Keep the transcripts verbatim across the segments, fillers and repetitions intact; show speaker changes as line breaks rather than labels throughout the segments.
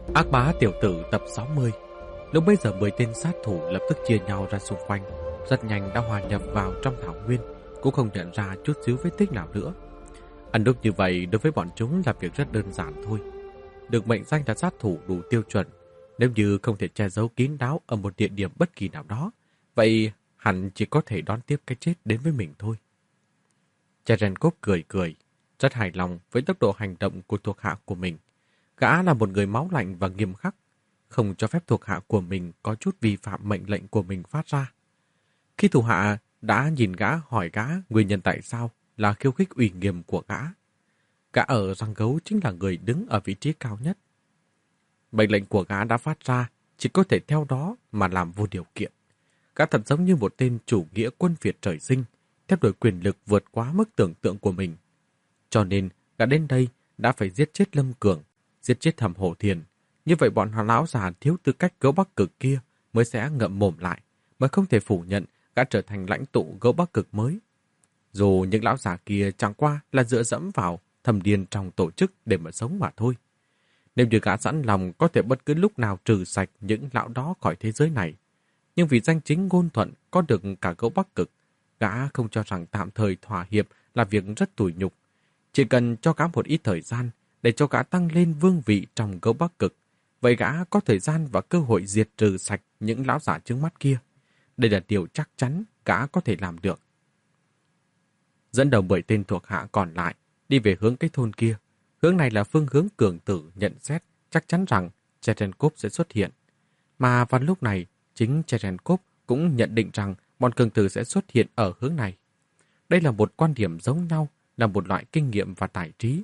Ác bá tiểu tử tập sáu mươi. Lúc bấy giờ mười tên sát thủ lập tức chia nhau ra xung quanh, rất nhanh đã hòa nhập vào trong thảo nguyên, cũng không nhận ra chút xíu vết tích nào nữa. Ăn đúc như vậy đối với bọn chúng là việc rất đơn giản thôi. Được mệnh danh là sát thủ đủ tiêu chuẩn, nếu như không thể che giấu kín đáo ở một địa điểm bất kỳ nào đó, vậy hẳn chỉ có thể đón tiếp cái chết đến với mình thôi. Cherenkov cười cười, rất hài lòng với tốc độ hành động của thuộc hạ của mình. Gã là một người máu lạnh và nghiêm khắc, không cho phép thuộc hạ của mình có chút vi phạm mệnh lệnh của mình phát ra. Khi thuộc hạ đã nhìn gã hỏi gã nguyên nhân tại sao là khiêu khích uy nghiêm của gã. Gã ở răng gấu chính là người đứng ở vị trí cao nhất. Mệnh lệnh của gã đã phát ra, chỉ có thể theo đó mà làm vô điều kiện. Gã thật giống như một tên chủ nghĩa quân Việt trời sinh, theo đuổi quyền lực vượt quá mức tưởng tượng của mình. Cho nên, gã đến đây đã phải giết chết Lâm Cường, giết chết Thẩm Hổ Thiền. Như vậy bọn họ lão già thiếu tư cách gấu Bắc Cực kia mới sẽ ngậm mồm lại, mới không thể phủ nhận gã trở thành lãnh tụ gấu Bắc Cực mới. Dù những lão già kia chẳng qua là dựa dẫm vào thâm điên trong tổ chức để mà sống mà thôi. Nếu như gã sẵn lòng có thể bất cứ lúc nào trừ sạch những lão đó khỏi thế giới này. Nhưng vì danh chính ngôn thuận có được cả gấu Bắc Cực, gã không cho rằng tạm thời thỏa hiệp là việc rất tủi nhục. Chỉ cần cho gã một ít thời gian để cho gã tăng lên vương vị trong gấu Bắc Cực, vậy gã có thời gian và cơ hội diệt trừ sạch những lão giả trước mắt kia. Đây là điều chắc chắn gã có thể làm được. Dẫn đầu mười tên thuộc hạ còn lại đi về hướng cái thôn kia. Hướng này là phương hướng Cường Tử nhận xét chắc chắn rằng Cherenkov sẽ xuất hiện. Mà vào lúc này, chính Cherenkov cũng nhận định rằng bọn Cường Tử sẽ xuất hiện ở hướng này. Đây là một quan điểm giống nhau, là một loại kinh nghiệm và tài trí.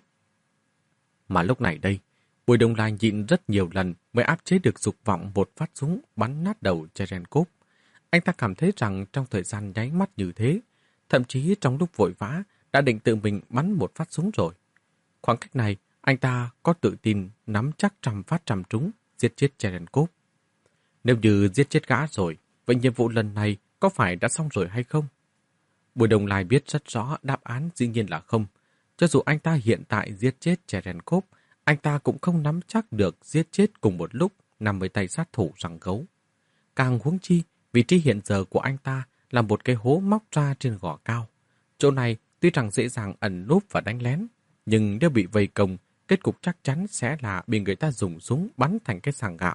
Mà lúc này đây, Bùi Đông Lai nhịn rất nhiều lần mới áp chế được dục vọng một phát súng bắn nát đầu Cherenkov. Anh ta cảm thấy rằng trong thời gian nháy mắt như thế, thậm chí trong lúc vội vã đã định tự mình bắn một phát súng rồi. Khoảng cách này, anh ta có tự tin nắm chắc trăm phát trăm trúng, giết chết Cherenkov. Nếu như giết chết gã rồi, vậy nhiệm vụ lần này có phải đã xong rồi hay không? Bùi Đông Lai biết rất rõ đáp án dĩ nhiên là không. Cho dù anh ta hiện tại giết chết Cherenkov, anh ta cũng không nắm chắc được giết chết cùng một lúc năm mươi tay sát thủ răng gấu. Càng huống chi, vị trí hiện giờ của anh ta là một cái hố móc ra trên gò cao. Chỗ này tuy rằng dễ dàng ẩn núp và đánh lén, nhưng nếu bị vây công, kết cục chắc chắn sẽ là bị người ta dùng súng bắn thành cái sàng gạo.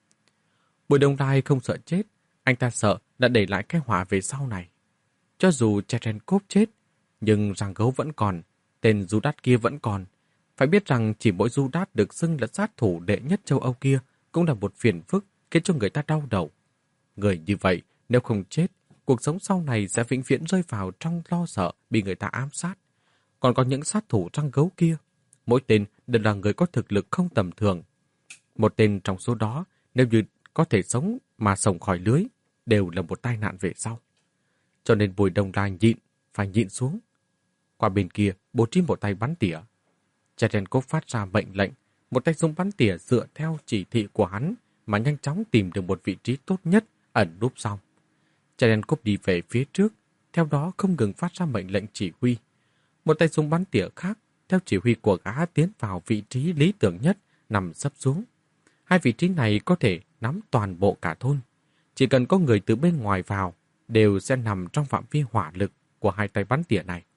Bùi Đông Lai không sợ chết, anh ta sợ đã để lại cái họa về sau này. Cho dù Cherenkov chết, nhưng răng gấu vẫn còn, tên Judas kia vẫn còn. Phải biết rằng chỉ mỗi Judas được xưng là sát thủ đệ nhất châu Âu kia cũng là một phiền phức khiến cho người ta đau đầu. Người như vậy, nếu không chết, cuộc sống sau này sẽ vĩnh viễn rơi vào trong lo sợ bị người ta ám sát. Còn có những sát thủ răng gấu kia, mỗi tên đều là người có thực lực không tầm thường. Một tên trong số đó, nếu như có thể sống mà sống khỏi lưới, đều là một tai nạn về sau. Cho nên Bùi Đông Lai nhịn, phải nhịn xuống. Qua bên kia, bố trí một tay bắn tỉa. Cherenkov phát ra mệnh lệnh, một tay súng bắn tỉa dựa theo chỉ thị của hắn mà nhanh chóng tìm được một vị trí tốt nhất ẩn núp sau. Cherenkov đi về phía trước, theo đó không ngừng phát ra mệnh lệnh chỉ huy. Một tay súng bắn tỉa khác, theo chỉ huy của gã tiến vào vị trí lý tưởng nhất, nằm sấp xuống. Hai vị trí này có thể nắm toàn bộ cả thôn. Chỉ cần có người từ bên ngoài vào, đều sẽ nằm trong phạm vi hỏa lực của hai tay bắn tỉa này.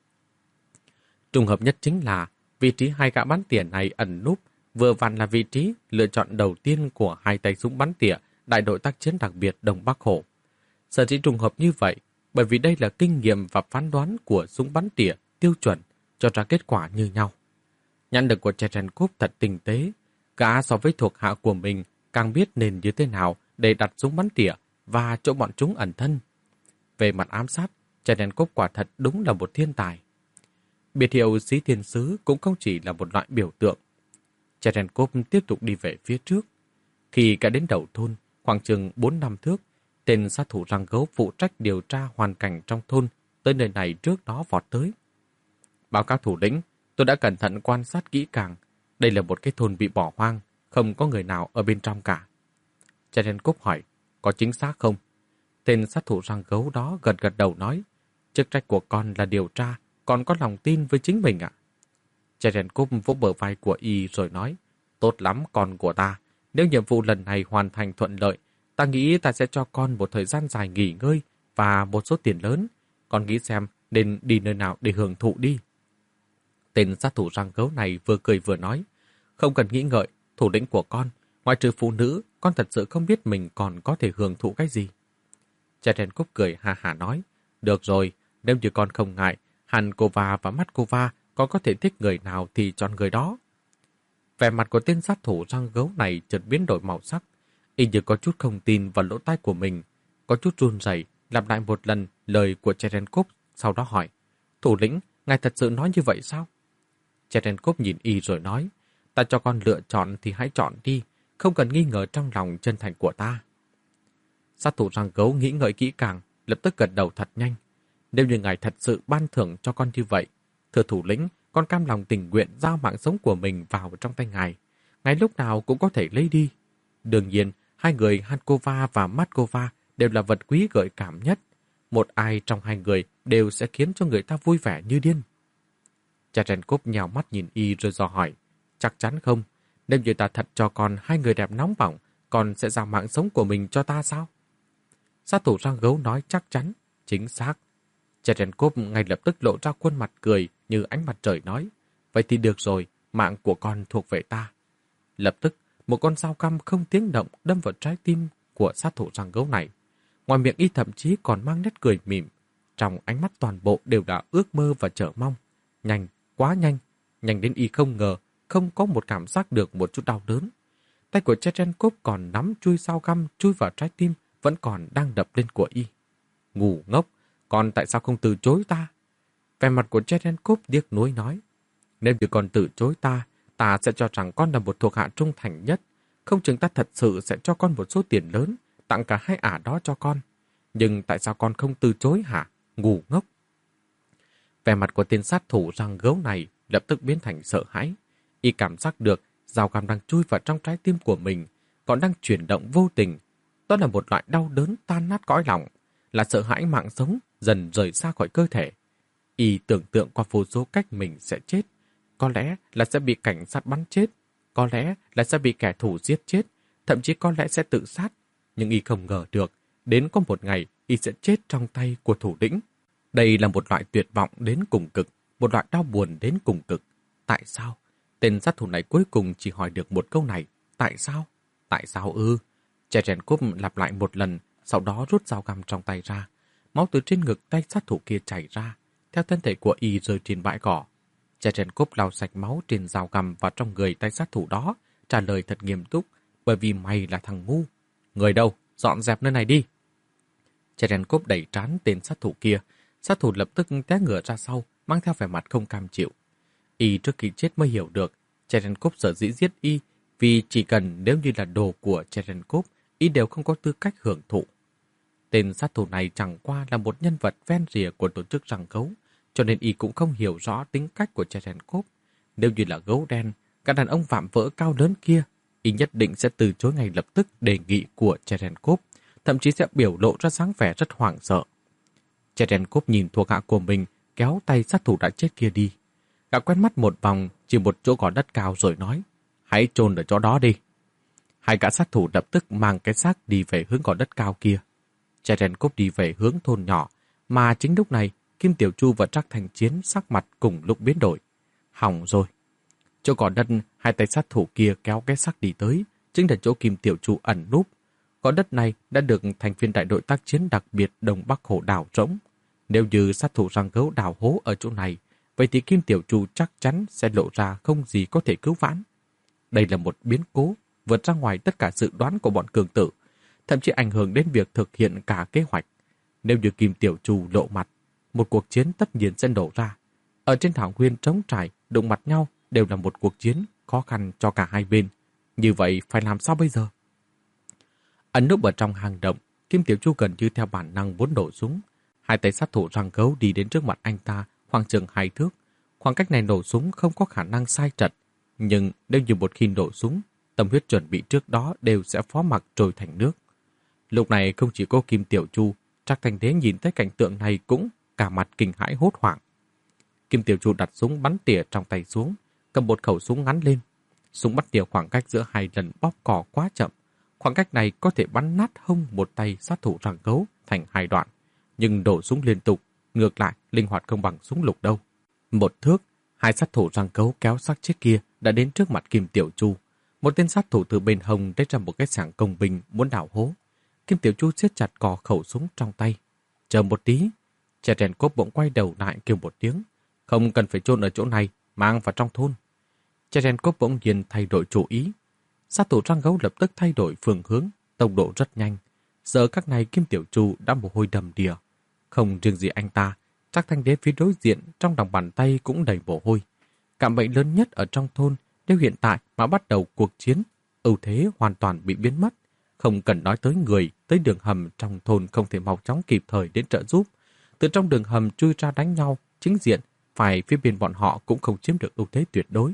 Trùng hợp nhất chính là vị trí hai gã bắn tỉa này ẩn núp vừa vặn là vị trí lựa chọn đầu tiên của hai tay súng bắn tỉa đại đội tác chiến đặc biệt Đông Bắc Hổ. Sở dĩ trùng hợp như vậy, bởi vì đây là kinh nghiệm và phán đoán của súng bắn tỉa tiêu chuẩn cho ra kết quả như nhau. Nhãn lực của Cherenkov thật tinh tế, gã so với thuộc hạ của mình càng biết nên như thế nào để đặt súng bắn tỉa và chỗ bọn chúng ẩn thân. Về mặt ám sát, Cherenkov quả thật đúng là một thiên tài. Biệt hiệu Xí Thiên Sứ cũng không chỉ là một loại biểu tượng. Cherenkov tiếp tục đi về phía trước. Khi cả đến đầu thôn, khoảng chừng bốn năm thước, tên sát thủ răng gấu phụ trách điều tra hoàn cảnh trong thôn tới nơi này trước đó vọt tới. Báo cáo thủ lĩnh, tôi đã cẩn thận quan sát kỹ càng. Đây là một cái thôn bị bỏ hoang, không có người nào ở bên trong cả. Cherenkov hỏi, có chính xác không? Tên sát thủ răng gấu đó gật gật đầu nói, chức trách của con là điều tra, con có lòng tin với chính mình ạ. Cherenkov vỗ bờ vai của y rồi nói, tốt lắm con của ta, Nếu nhiệm vụ lần này hoàn thành thuận lợi, ta nghĩ ta sẽ cho con một thời gian dài nghỉ ngơi và một số tiền lớn. Con nghĩ xem nên đi nơi nào để hưởng thụ đi. Tên sát thủ răng gấu này vừa cười vừa nói. Không cần nghĩ ngợi, thủ lĩnh của con, ngoài trừ phụ nữ, con thật sự không biết mình còn có thể hưởng thụ cái gì. Cherenkov cười ha hả nói. Được rồi, nếu như con không ngại, Hankova và Matkova con có thể thích người nào thì chọn người đó. Vẻ mặt của tên sát thủ răng gấu này chợt biến đổi màu sắc. Y như có chút không tin vào lỗ tai của mình, có chút run rẩy lặp lại một lần lời của Cherenkov, sau đó hỏi, thủ lĩnh, ngài thật sự nói như vậy sao? Cherenkov nhìn y rồi nói, ta cho con lựa chọn thì hãy chọn đi, không cần nghi ngờ trong lòng chân thành của ta. Sát thủ răng gấu nghĩ ngợi kỹ càng, lập tức gật đầu thật nhanh. Nếu như ngài thật sự ban thưởng cho con như vậy, thưa thủ lĩnh, con cam lòng tình nguyện giao mạng sống của mình vào trong tay ngài. Ngài lúc nào cũng có thể lấy đi. Đương nhiên, hai người Hankova và Matkova đều là vật quý gợi cảm nhất. Một ai trong hai người đều sẽ khiến cho người ta vui vẻ như điên. Cherenkov nhào mắt nhìn y rồi dò hỏi, chắc chắn không? Nếu như ta thật cho con hai người đẹp nóng bỏng, con sẽ giao mạng sống của mình cho ta sao? Sát thủ răng gấu nói chắc chắn, chính xác. Cherenkov ngay lập tức lộ ra khuôn mặt cười như ánh mặt trời nói, vậy thì được rồi, mạng của con thuộc về ta. Lập tức, một con dao găm không tiếng động đâm vào trái tim của sát thủ răng gấu này. Ngoài miệng y thậm chí còn mang nét cười mỉm, trong ánh mắt toàn bộ đều là ước mơ và chờ mong. Nhanh, quá nhanh, nhanh đến y không ngờ, không có một cảm giác được một chút đau đớn. Tay của Cherenkov còn nắm chui dao găm chui vào trái tim, vẫn còn đang đập lên của y. Ngu ngốc, con tại sao không từ chối ta? Vẻ mặt của Cherenkov điếc nuối nói, nếu như con từ chối ta, ta sẽ cho rằng con là một thuộc hạ trung thành nhất. Không chừng ta thật sự sẽ cho con một số tiền lớn, tặng cả hai ả đó cho con. Nhưng tại sao con không từ chối hả? Ngu ngốc. Vẻ mặt của tên sát thủ răng gấu này lập tức biến thành sợ hãi. Y cảm giác được dao găm đang chui vào trong trái tim của mình, còn đang chuyển động vô tình. Đó là một loại đau đớn tan nát cõi lòng, là sợ hãi mạng sống dần rời xa khỏi cơ thể. Y tưởng tượng qua vô số cách mình sẽ chết. Có lẽ là sẽ bị cảnh sát bắn chết, có lẽ là sẽ bị kẻ thù giết chết, thậm chí có lẽ sẽ tự sát. Nhưng y không ngờ được, đến có một ngày y sẽ chết trong tay của thủ lĩnh. Đây là một loại tuyệt vọng đến cùng cực, một loại đau buồn đến cùng cực. Tại sao? Tên sát thủ này cuối cùng chỉ hỏi được một câu này. Tại sao? Tại sao ư? Cherenkov lặp lại một lần, sau đó rút dao găm trong tay ra. Máu từ trên ngực tay sát thủ kia chảy ra, theo thân thể của y rơi trên bãi cỏ. Cherenkov lau sạch máu trên dao găm vào trong người tay sát thủ đó, trả lời thật nghiêm túc, bởi vì mày là thằng ngu. Người đâu? Dọn dẹp nơi này đi. Cherenkov đẩy trán tên sát thủ kia. Sát thủ lập tức té ngửa ra sau, mang theo vẻ mặt không cam chịu. Y trước khi chết mới hiểu được, Cherenkov sở dĩ giết y, vì chỉ cần nếu như là đồ của Cherenkov, y đều không có tư cách hưởng thụ. Tên sát thủ này chẳng qua là một nhân vật ven rìa của tổ chức răng gấu, cho nên y cũng không hiểu rõ tính cách của Cherenkov. Nếu như là gấu đen, các đàn ông vạm vỡ cao lớn kia, y nhất định sẽ từ chối ngay lập tức đề nghị của Cherenkov, thậm chí sẽ biểu lộ ra dáng vẻ rất hoảng sợ. Cherenkov nhìn thuộc hạ của mình kéo tay sát thủ đã chết kia đi. Gã quét mắt một vòng, chỉ một chỗ gò đất cao rồi nói, hãy chôn ở chỗ đó đi. Hai gã sát thủ lập tức mang cái xác đi về hướng gò đất cao kia. Cherenkov đi về hướng thôn nhỏ, mà chính lúc này, Kim Tiểu Chu và Trác Thành Chiến sắc mặt cùng lúc biến đổi. Hỏng rồi. Chỗ gò đất, hai tay sát thủ kia kéo cái xác đi tới, chính là chỗ Kim Tiểu Chu ẩn núp. Gò đất này đã được thành viên đại đội tác chiến đặc biệt Đông Bắc Hổ đào rỗng. Nếu như sát thủ răng gấu đào hố ở chỗ này, vậy thì Kim Tiểu Chu chắc chắn sẽ lộ ra không gì có thể cứu vãn. Đây là một biến cố vượt ra ngoài tất cả dự đoán của bọn cường tử, thậm chí ảnh hưởng đến việc thực hiện cả kế hoạch. Nếu như Kim Tiểu Chu lộ mặt, một cuộc chiến tất nhiên sẽ nổ ra. Ở trên thảo nguyên trống trải, đụng mặt nhau đều là một cuộc chiến khó khăn cho cả hai bên. Như vậy phải làm sao bây giờ? Ẩn núp ở trong hang động, Kim Tiểu Chu gần như theo bản năng muốn nổ súng. Hai tay sát thủ răng gấu đi đến trước mặt anh ta, khoảng chừng hai thước. Khoảng cách này nổ súng không có khả năng sai trật, nhưng nếu như một khi nổ súng, tâm huyết chuẩn bị trước đó đều sẽ phó mặc trôi thành nước. Lúc này không chỉ có Kim Tiểu Chu, Trác Thành Đế nhìn thấy cảnh tượng này cũng cả mặt kinh hãi hốt hoảng. Kim Tiểu Chu đặt súng bắn tỉa trong tay xuống, cầm một khẩu súng ngắn lên. Súng bắn tỉa khoảng cách giữa hai lần bóp cò quá chậm. Khoảng cách này có thể bắn nát hông một tay sát thủ răng gấu thành hai đoạn. Nhưng đổ súng liên tục, ngược lại, linh hoạt không bằng súng lục đâu. Một thước, hai sát thủ răng gấu kéo xác chết kia đã đến trước mặt Kim Tiểu Chu. Một tên sát thủ từ bên hông lấy ra một cái sảng công binh muốn đào hố. Kim Tiểu Chu siết chặt cò khẩu súng trong tay. Chờ một tí, Cherenkov bỗng quay đầu lại kêu một tiếng. Không cần phải chôn ở chỗ này, mang vào trong thôn. Cherenkov bỗng nhiên thay đổi chủ ý. Sát thủ răng gấu lập tức thay đổi phương hướng, tốc độ rất nhanh. Giờ các này Kim Tiểu Chu đã mồ hôi đầm đìa. Không riêng gì anh ta, Trác Thanh Đế phía đối diện trong lòng bàn tay cũng đầy mồ hôi. Cảm bệnh lớn nhất ở trong thôn nếu hiện tại mà bắt đầu cuộc chiến, ưu thế hoàn toàn bị biến mất. Không cần nói tới người, tới đường hầm trong thôn không thể mau chóng kịp thời đến trợ giúp. Từ trong đường hầm chui ra đánh nhau, chính diện, phải phía bên bọn họ cũng không chiếm được ưu thế tuyệt đối.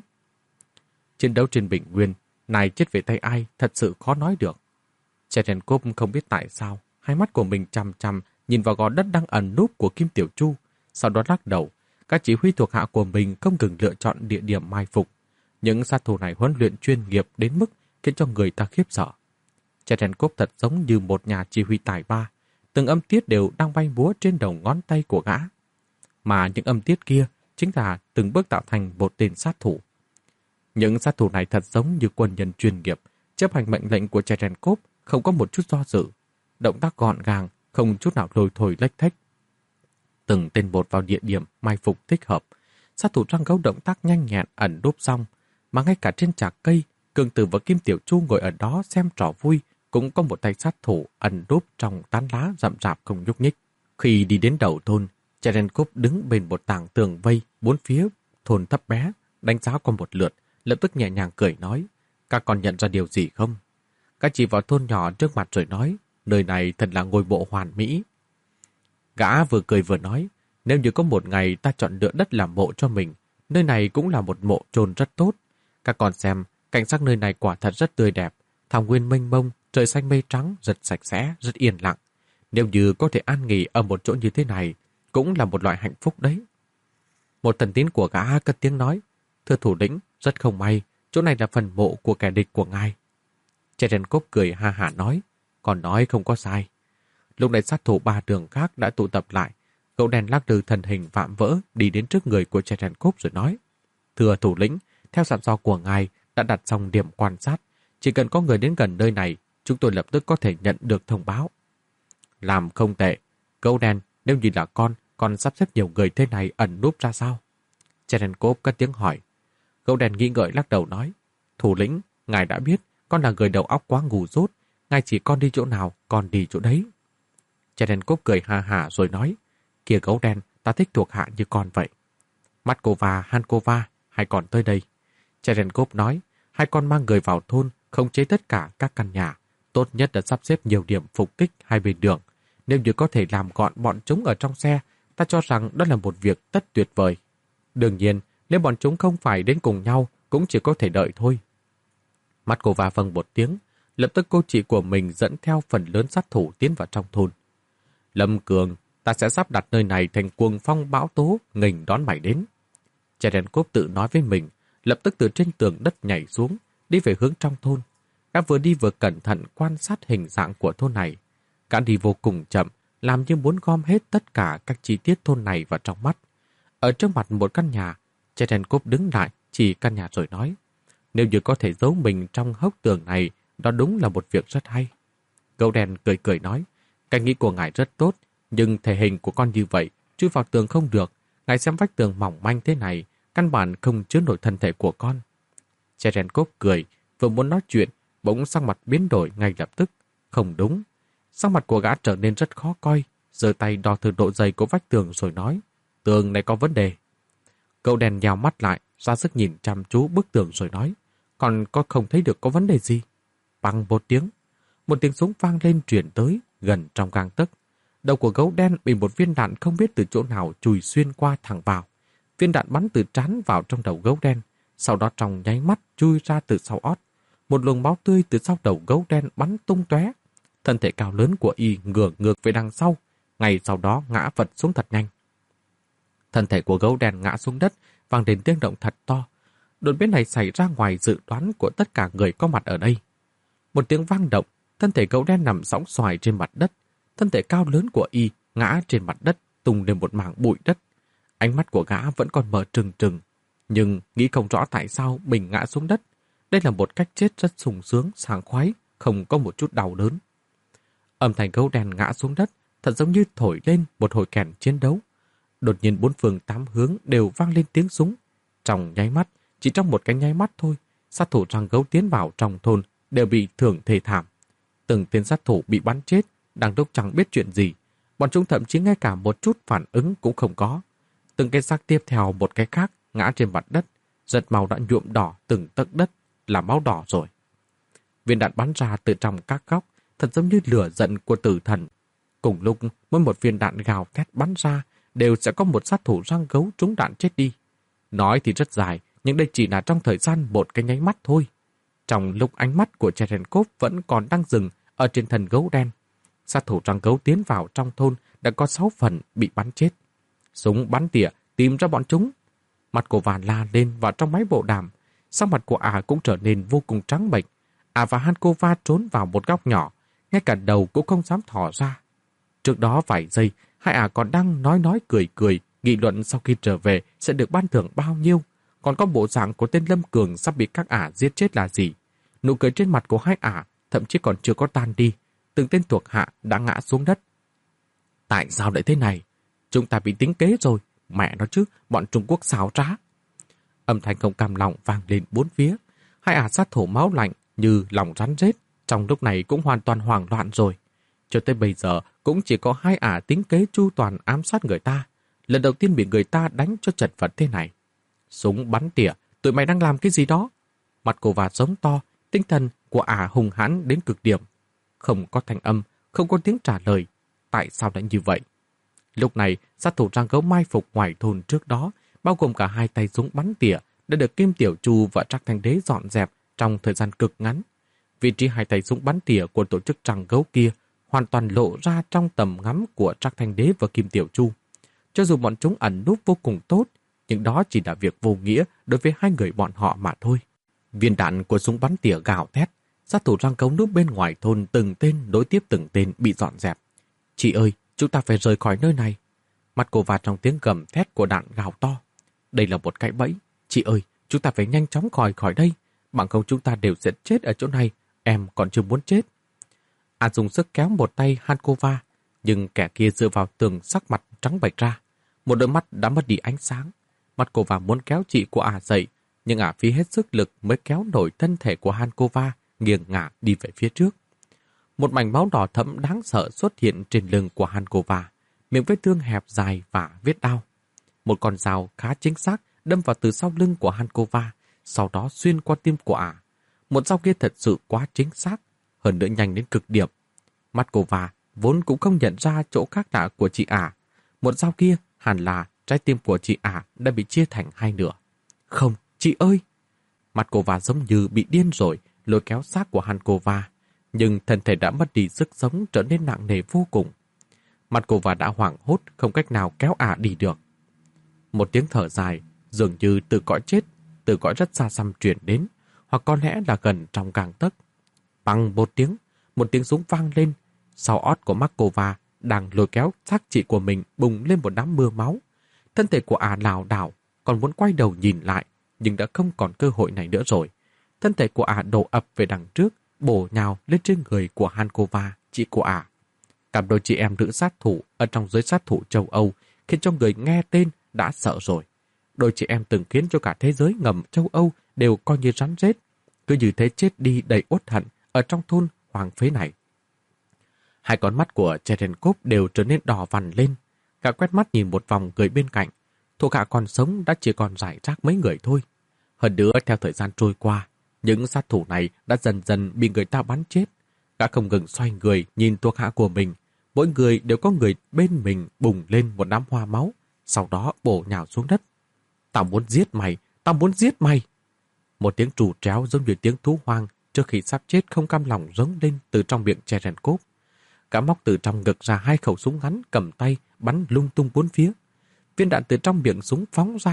Chiến đấu trên bình nguyên, này chết về tay ai thật sự khó nói được. Cherenkov không biết tại sao, hai mắt của mình chằm chằm nhìn vào gò đất đang ẩn núp của Kim Tiểu Chu, sau đó lắc đầu. Các chỉ huy thuộc hạ của mình không ngừng lựa chọn địa điểm mai phục. Những sát thủ này huấn luyện chuyên nghiệp đến mức khiến cho người ta khiếp sợ. Cherenkov thật giống như một nhà chỉ huy tài ba, từng âm tiết đều đang bay múa trên đầu ngón tay của gã. Mà những âm tiết kia chính là từng bước tạo thành một tên sát thủ. Những sát thủ này thật giống như quân nhân chuyên nghiệp, chấp hành mệnh lệnh của Cherenkov không có một chút do dự. Động tác gọn gàng, không chút nào lôi thôi lách thách. Từng tên một vào địa điểm mai phục thích hợp. Sát thủ răng gấu động tác nhanh nhẹn ẩn núp xong, mà ngay cả trên chạc cây, Cường Tử và Kim Tiểu Chu ngồi ở đó xem trò vui, cũng có một tay sát thủ ẩn núp trong tán lá rậm rạp không nhúc nhích. Khi đi đến đầu thôn, Cherenkov đứng bên một tảng tường vây bốn phía thôn thấp bé, đánh giá qua một lượt, lập tức nhẹ nhàng cười nói, các con nhận ra điều gì không? Các chỉ vào thôn nhỏ trước mặt rồi nói, nơi này thật là ngôi mộ hoàn mỹ. Gã vừa cười vừa nói, nếu như có một ngày ta chọn lựa đất làm mộ cho mình, nơi này cũng là một mộ chôn rất tốt. Các con xem, cảnh sắc nơi này quả thật rất tươi đẹp, thảo nguyên mênh mông, trời xanh mây trắng, rất sạch sẽ, rất yên lặng. Nếu như có thể an nghỉ ở một chỗ như thế này, cũng là một loại hạnh phúc đấy. Một thần tín của gã cất tiếng nói, thưa thủ lĩnh, rất không may, chỗ này là phần mộ của kẻ địch của ngài. Cherenkov cười ha hả nói, còn nói không có sai. Lúc này sát thủ ba đường khác đã tụ tập lại, gấu đen lắc lư thần hình vạm vỡ đi đến trước người của Cherenkov rồi nói, thưa thủ lĩnh, theo dặn dò của ngài đã đặt xong điểm quan sát, chỉ cần có người đến gần nơi này, chúng tôi lập tức có thể nhận được thông báo. Làm không tệ, gấu đen, nếu như là con, còn sắp xếp nhiều người thế này ẩn núp ra sao? Cherenkov cất tiếng hỏi. Gấu đen nghĩ ngợi lắc đầu nói, thủ lĩnh, ngài đã biết, con là người đầu óc quá ngu dốt, ngài chỉ con đi chỗ nào, con đi chỗ đấy. Cherenkov cười ha hả rồi nói, kìa gấu đen, ta thích thuộc hạ như con vậy. Matkova, Hankova, hai con tới đây. Cherenkov nói, hai con mang người vào thôn, khống chế tất cả các căn nhà. Tốt nhất là sắp xếp nhiều điểm phục kích hai bên đường. Nếu như có thể làm gọn bọn chúng ở trong xe, ta cho rằng đó là một việc tất tuyệt vời. Đương nhiên, nếu bọn chúng không phải đến cùng nhau, cũng chỉ có thể đợi thôi. Matkova vâng một tiếng, lập tức cô chị của mình dẫn theo phần lớn sát thủ tiến vào trong thôn. Lâm Cường, ta sẽ sắp đặt nơi này thành cuồng phong bão tố, nghênh đón mày đến. Cherenkov tự nói với mình, lập tức từ trên tường đất nhảy xuống, đi về hướng trong thôn. Gã vừa đi vừa cẩn thận quan sát hình dạng của thôn này. Gã đi vô cùng chậm, làm như muốn gom hết tất cả các chi tiết thôn này vào trong mắt. Ở trước mặt một căn nhà, Cherenkov đứng lại, chỉ căn nhà rồi nói, nếu như có thể giấu mình trong hốc tường này, đó đúng là một việc rất hay. Gấu đen cười cười nói, cái nghĩ của ngài rất tốt, nhưng thể hình của con như vậy, chui vào tường không được. Ngài xem vách tường mỏng manh thế này, căn bản không chứa nổi thân thể của con. Cherenkov cười, vừa muốn nói chuyện, bỗng sắc mặt biến đổi ngay lập tức. Không đúng. Sắc mặt của gã trở nên rất khó coi, giơ tay đo thử độ dày của vách tường rồi nói, tường này có vấn đề. Cậu đèn nhào mắt lại, ra sức nhìn chăm chú bức tường rồi nói, còn có không thấy được có vấn đề gì. Bằng một tiếng, một tiếng súng vang lên truyền tới, gần trong gang tấc. Đầu của gấu đen bị một viên đạn không biết từ chỗ nào chùi xuyên qua thẳng vào. Viên đạn bắn từ trán vào trong đầu gấu đen, sau đó trong nháy mắt chui ra từ sau ót. Một luồng máu tươi từ sau đầu gấu đen bắn tung tóe. Thân thể cao lớn của y ngửa ngược về đằng sau, ngay sau đó ngã vật xuống thật nhanh. Thân thể của gấu đen ngã xuống đất, vang đến tiếng động thật to. Đột biến này xảy ra ngoài dự đoán của tất cả người có mặt ở đây. Một tiếng vang động, thân thể gấu đen nằm sõng xoài trên mặt đất. Thân thể cao lớn của y ngã trên mặt đất, tung lên một mảng bụi đất. Ánh mắt của gã vẫn còn mở trừng trừng, nhưng nghĩ không rõ tại sao mình ngã xuống đất. Đây là một cách chết rất sung sướng, sảng khoái, không có một chút đau đớn. Âm thanh gấu đen ngã xuống đất, thật giống như thổi lên một hồi kèn chiến đấu. Đột nhiên bốn phương tám hướng đều vang lên tiếng súng. Trong nháy mắt, chỉ trong một cái nháy mắt thôi, sát thủ răng gấu tiến vào trong thôn đều bị thương thê thảm. Từng tên sát thủ bị bắn chết, đang lúc chẳng biết chuyện gì. Bọn chúng thậm chí ngay cả một chút phản ứng cũng không có. Từng cái xác tiếp theo một cái khác ngã trên mặt đất, giật màu đã nhuộm đỏ từng tấc đất, là máu đỏ rồi. Viên đạn bắn ra từ trong các góc, thật giống như lửa giận của tử thần. Cùng lúc, mỗi một viên đạn gào thét bắn ra, đều sẽ có một sát thủ răng gấu trúng đạn chết đi. Nói thì rất dài, nhưng đây chỉ là trong thời gian một cái nháy mắt thôi. Trong lúc ánh mắt của Cherenkov vẫn còn đang dừng ở trên thân gấu đen, sát thủ răng gấu tiến vào trong thôn đã có sáu phần bị bắn chết. Súng bắn tỉa tìm ra bọn chúng. Mặt của Vàn la lên vào trong máy bộ đàm, sắc mặt của ả cũng trở nên vô cùng trắng bệch. Ả và Hankova trốn vào một góc nhỏ, ngay cả đầu cũng không dám thò ra. Trước đó vài giây, hai ả còn đang nói nói cười cười, nghị luận sau khi trở về sẽ được ban thưởng bao nhiêu, còn có bộ dạng của tên Lâm Cường sắp bị các ả giết chết là gì. Nụ cười trên mặt của hai ả thậm chí còn chưa có tan đi, từng tên thuộc hạ đã ngã xuống đất. Tại sao lại thế này? Chúng ta bị tính kế rồi, mẹ nó chứ, bọn Trung Quốc xảo trá. Âm thanh không cam lòng vang lên bốn phía, hai ả sát thủ máu lạnh như lòng rắn rết, trong lúc này cũng hoàn toàn hoảng loạn rồi. Cho tới bây giờ cũng chỉ có hai ả tính kế chu toàn ám sát người ta. Lần đầu tiên bị người ta đánh cho chật vật thế này. Súng bắn tỉa, tụi mày đang làm cái gì đó? Mặt cô và giống to, tinh thần của ả hùng hãn đến cực điểm. Không có thanh âm, không có tiếng trả lời. Tại sao lại như vậy? Lúc này, sát thủ răng gấu mai phục ngoài thôn trước đó, bao gồm cả hai tay súng bắn tỉa, đã được Kim Tiểu Chu và Trác Thanh Đế dọn dẹp trong thời gian cực ngắn. Vị trí hai tay súng bắn tỉa của tổ chức răng gấu kia hoàn toàn lộ ra trong tầm ngắm của Trác Thanh Đế và Kim Tiểu Chu. Cho dù bọn chúng ẩn núp vô cùng tốt, nhưng đó chỉ là việc vô nghĩa đối với hai người bọn họ mà thôi. Viên đạn của súng bắn tỉa gào thét, sát thủ răng gấu núp bên ngoài thôn từng tên nối tiếp từng tên bị dọn dẹp. Chị ơi, chúng ta phải rời khỏi nơi này. Mặt cô vạt trong tiếng gầm thét của đạn gào to. Đây là một cái bẫy. Chị ơi, chúng ta phải nhanh chóng khỏi khỏi đây. Bằng không chúng ta đều sẽ chết ở chỗ này. Em còn chưa muốn chết. An dùng sức kéo một tay Hankova, nhưng kẻ kia dựa vào tường sắc mặt trắng bệch ra. Một đôi mắt đã mất đi ánh sáng. Mặt cô và muốn kéo chị của ả dậy, nhưng ả phí hết sức lực mới kéo nổi thân thể của Hankova nghiêng ngả đi về phía trước. Một mảnh máu đỏ thẫm đáng sợ xuất hiện trên lưng của Hankova, miệng vết thương hẹp dài và vết đau. Một con dao khá chính xác đâm vào từ sau lưng của Hankova, sau đó xuyên qua tim của ả. Một dao kia thật sự quá chính xác, hơn nữa nhanh đến cực điểm. Matkova vốn cũng không nhận ra chỗ khác lạ của chị ả. Một dao kia hẳn là trái tim của chị ả đã bị chia thành hai nửa. Không, chị ơi! Matkova giống như bị điên rồi, lôi kéo xác của Hankova, nhưng thân thể đã mất đi sức sống, trở nên nặng nề vô cùng. Matkova đã hoảng hốt, không cách nào kéo ả đi được. Một tiếng thở dài, dường như từ cõi chết, từ cõi rất xa xăm truyền đến, hoặc có lẽ là gần trong gang tấc. Bằng một tiếng, một tiếng súng vang lên, sau ót của Matkova đang lôi kéo xác chị của mình bùng lên một đám mưa máu. Thân thể của ả lảo đảo, còn muốn quay đầu nhìn lại, nhưng đã không còn cơ hội này nữa rồi. Thân thể của ả đổ ập về đằng trước, bổ nhào lên trên người của Hankova, chị của ả. Cặp đôi chị em nữ sát thủ ở trong giới sát thủ châu Âu khiến cho người nghe tên đã sợ rồi. Đôi chị em từng khiến cho cả thế giới ngầm châu Âu đều coi như rắn rết, cứ như thế chết đi đầy uất hận ở trong thôn hoang phế này. Hai con mắt của Cherenkov đều trở nên đỏ vằn lên. Gã quét mắt nhìn một vòng người bên cạnh. Thuộc hạ còn sống đã chỉ còn rải rác mấy người thôi. Hơn nữa theo thời gian trôi qua, những sát thủ này đã dần dần bị người ta bắn chết. Gã không ngừng xoay người nhìn thuộc hạ của mình. Mỗi người đều có người bên mình bùng lên một đám hoa máu, sau đó bổ nhào xuống đất. Tao muốn giết mày, tao muốn giết mày. Một tiếng trù tréo giống như tiếng thú hoang trước khi sắp chết không cam lòng rống lên từ trong miệng Cherenkov. Gã móc từ trong ngực ra hai khẩu súng ngắn cầm tay bắn lung tung bốn phía. Viên đạn từ trong miệng súng phóng ra,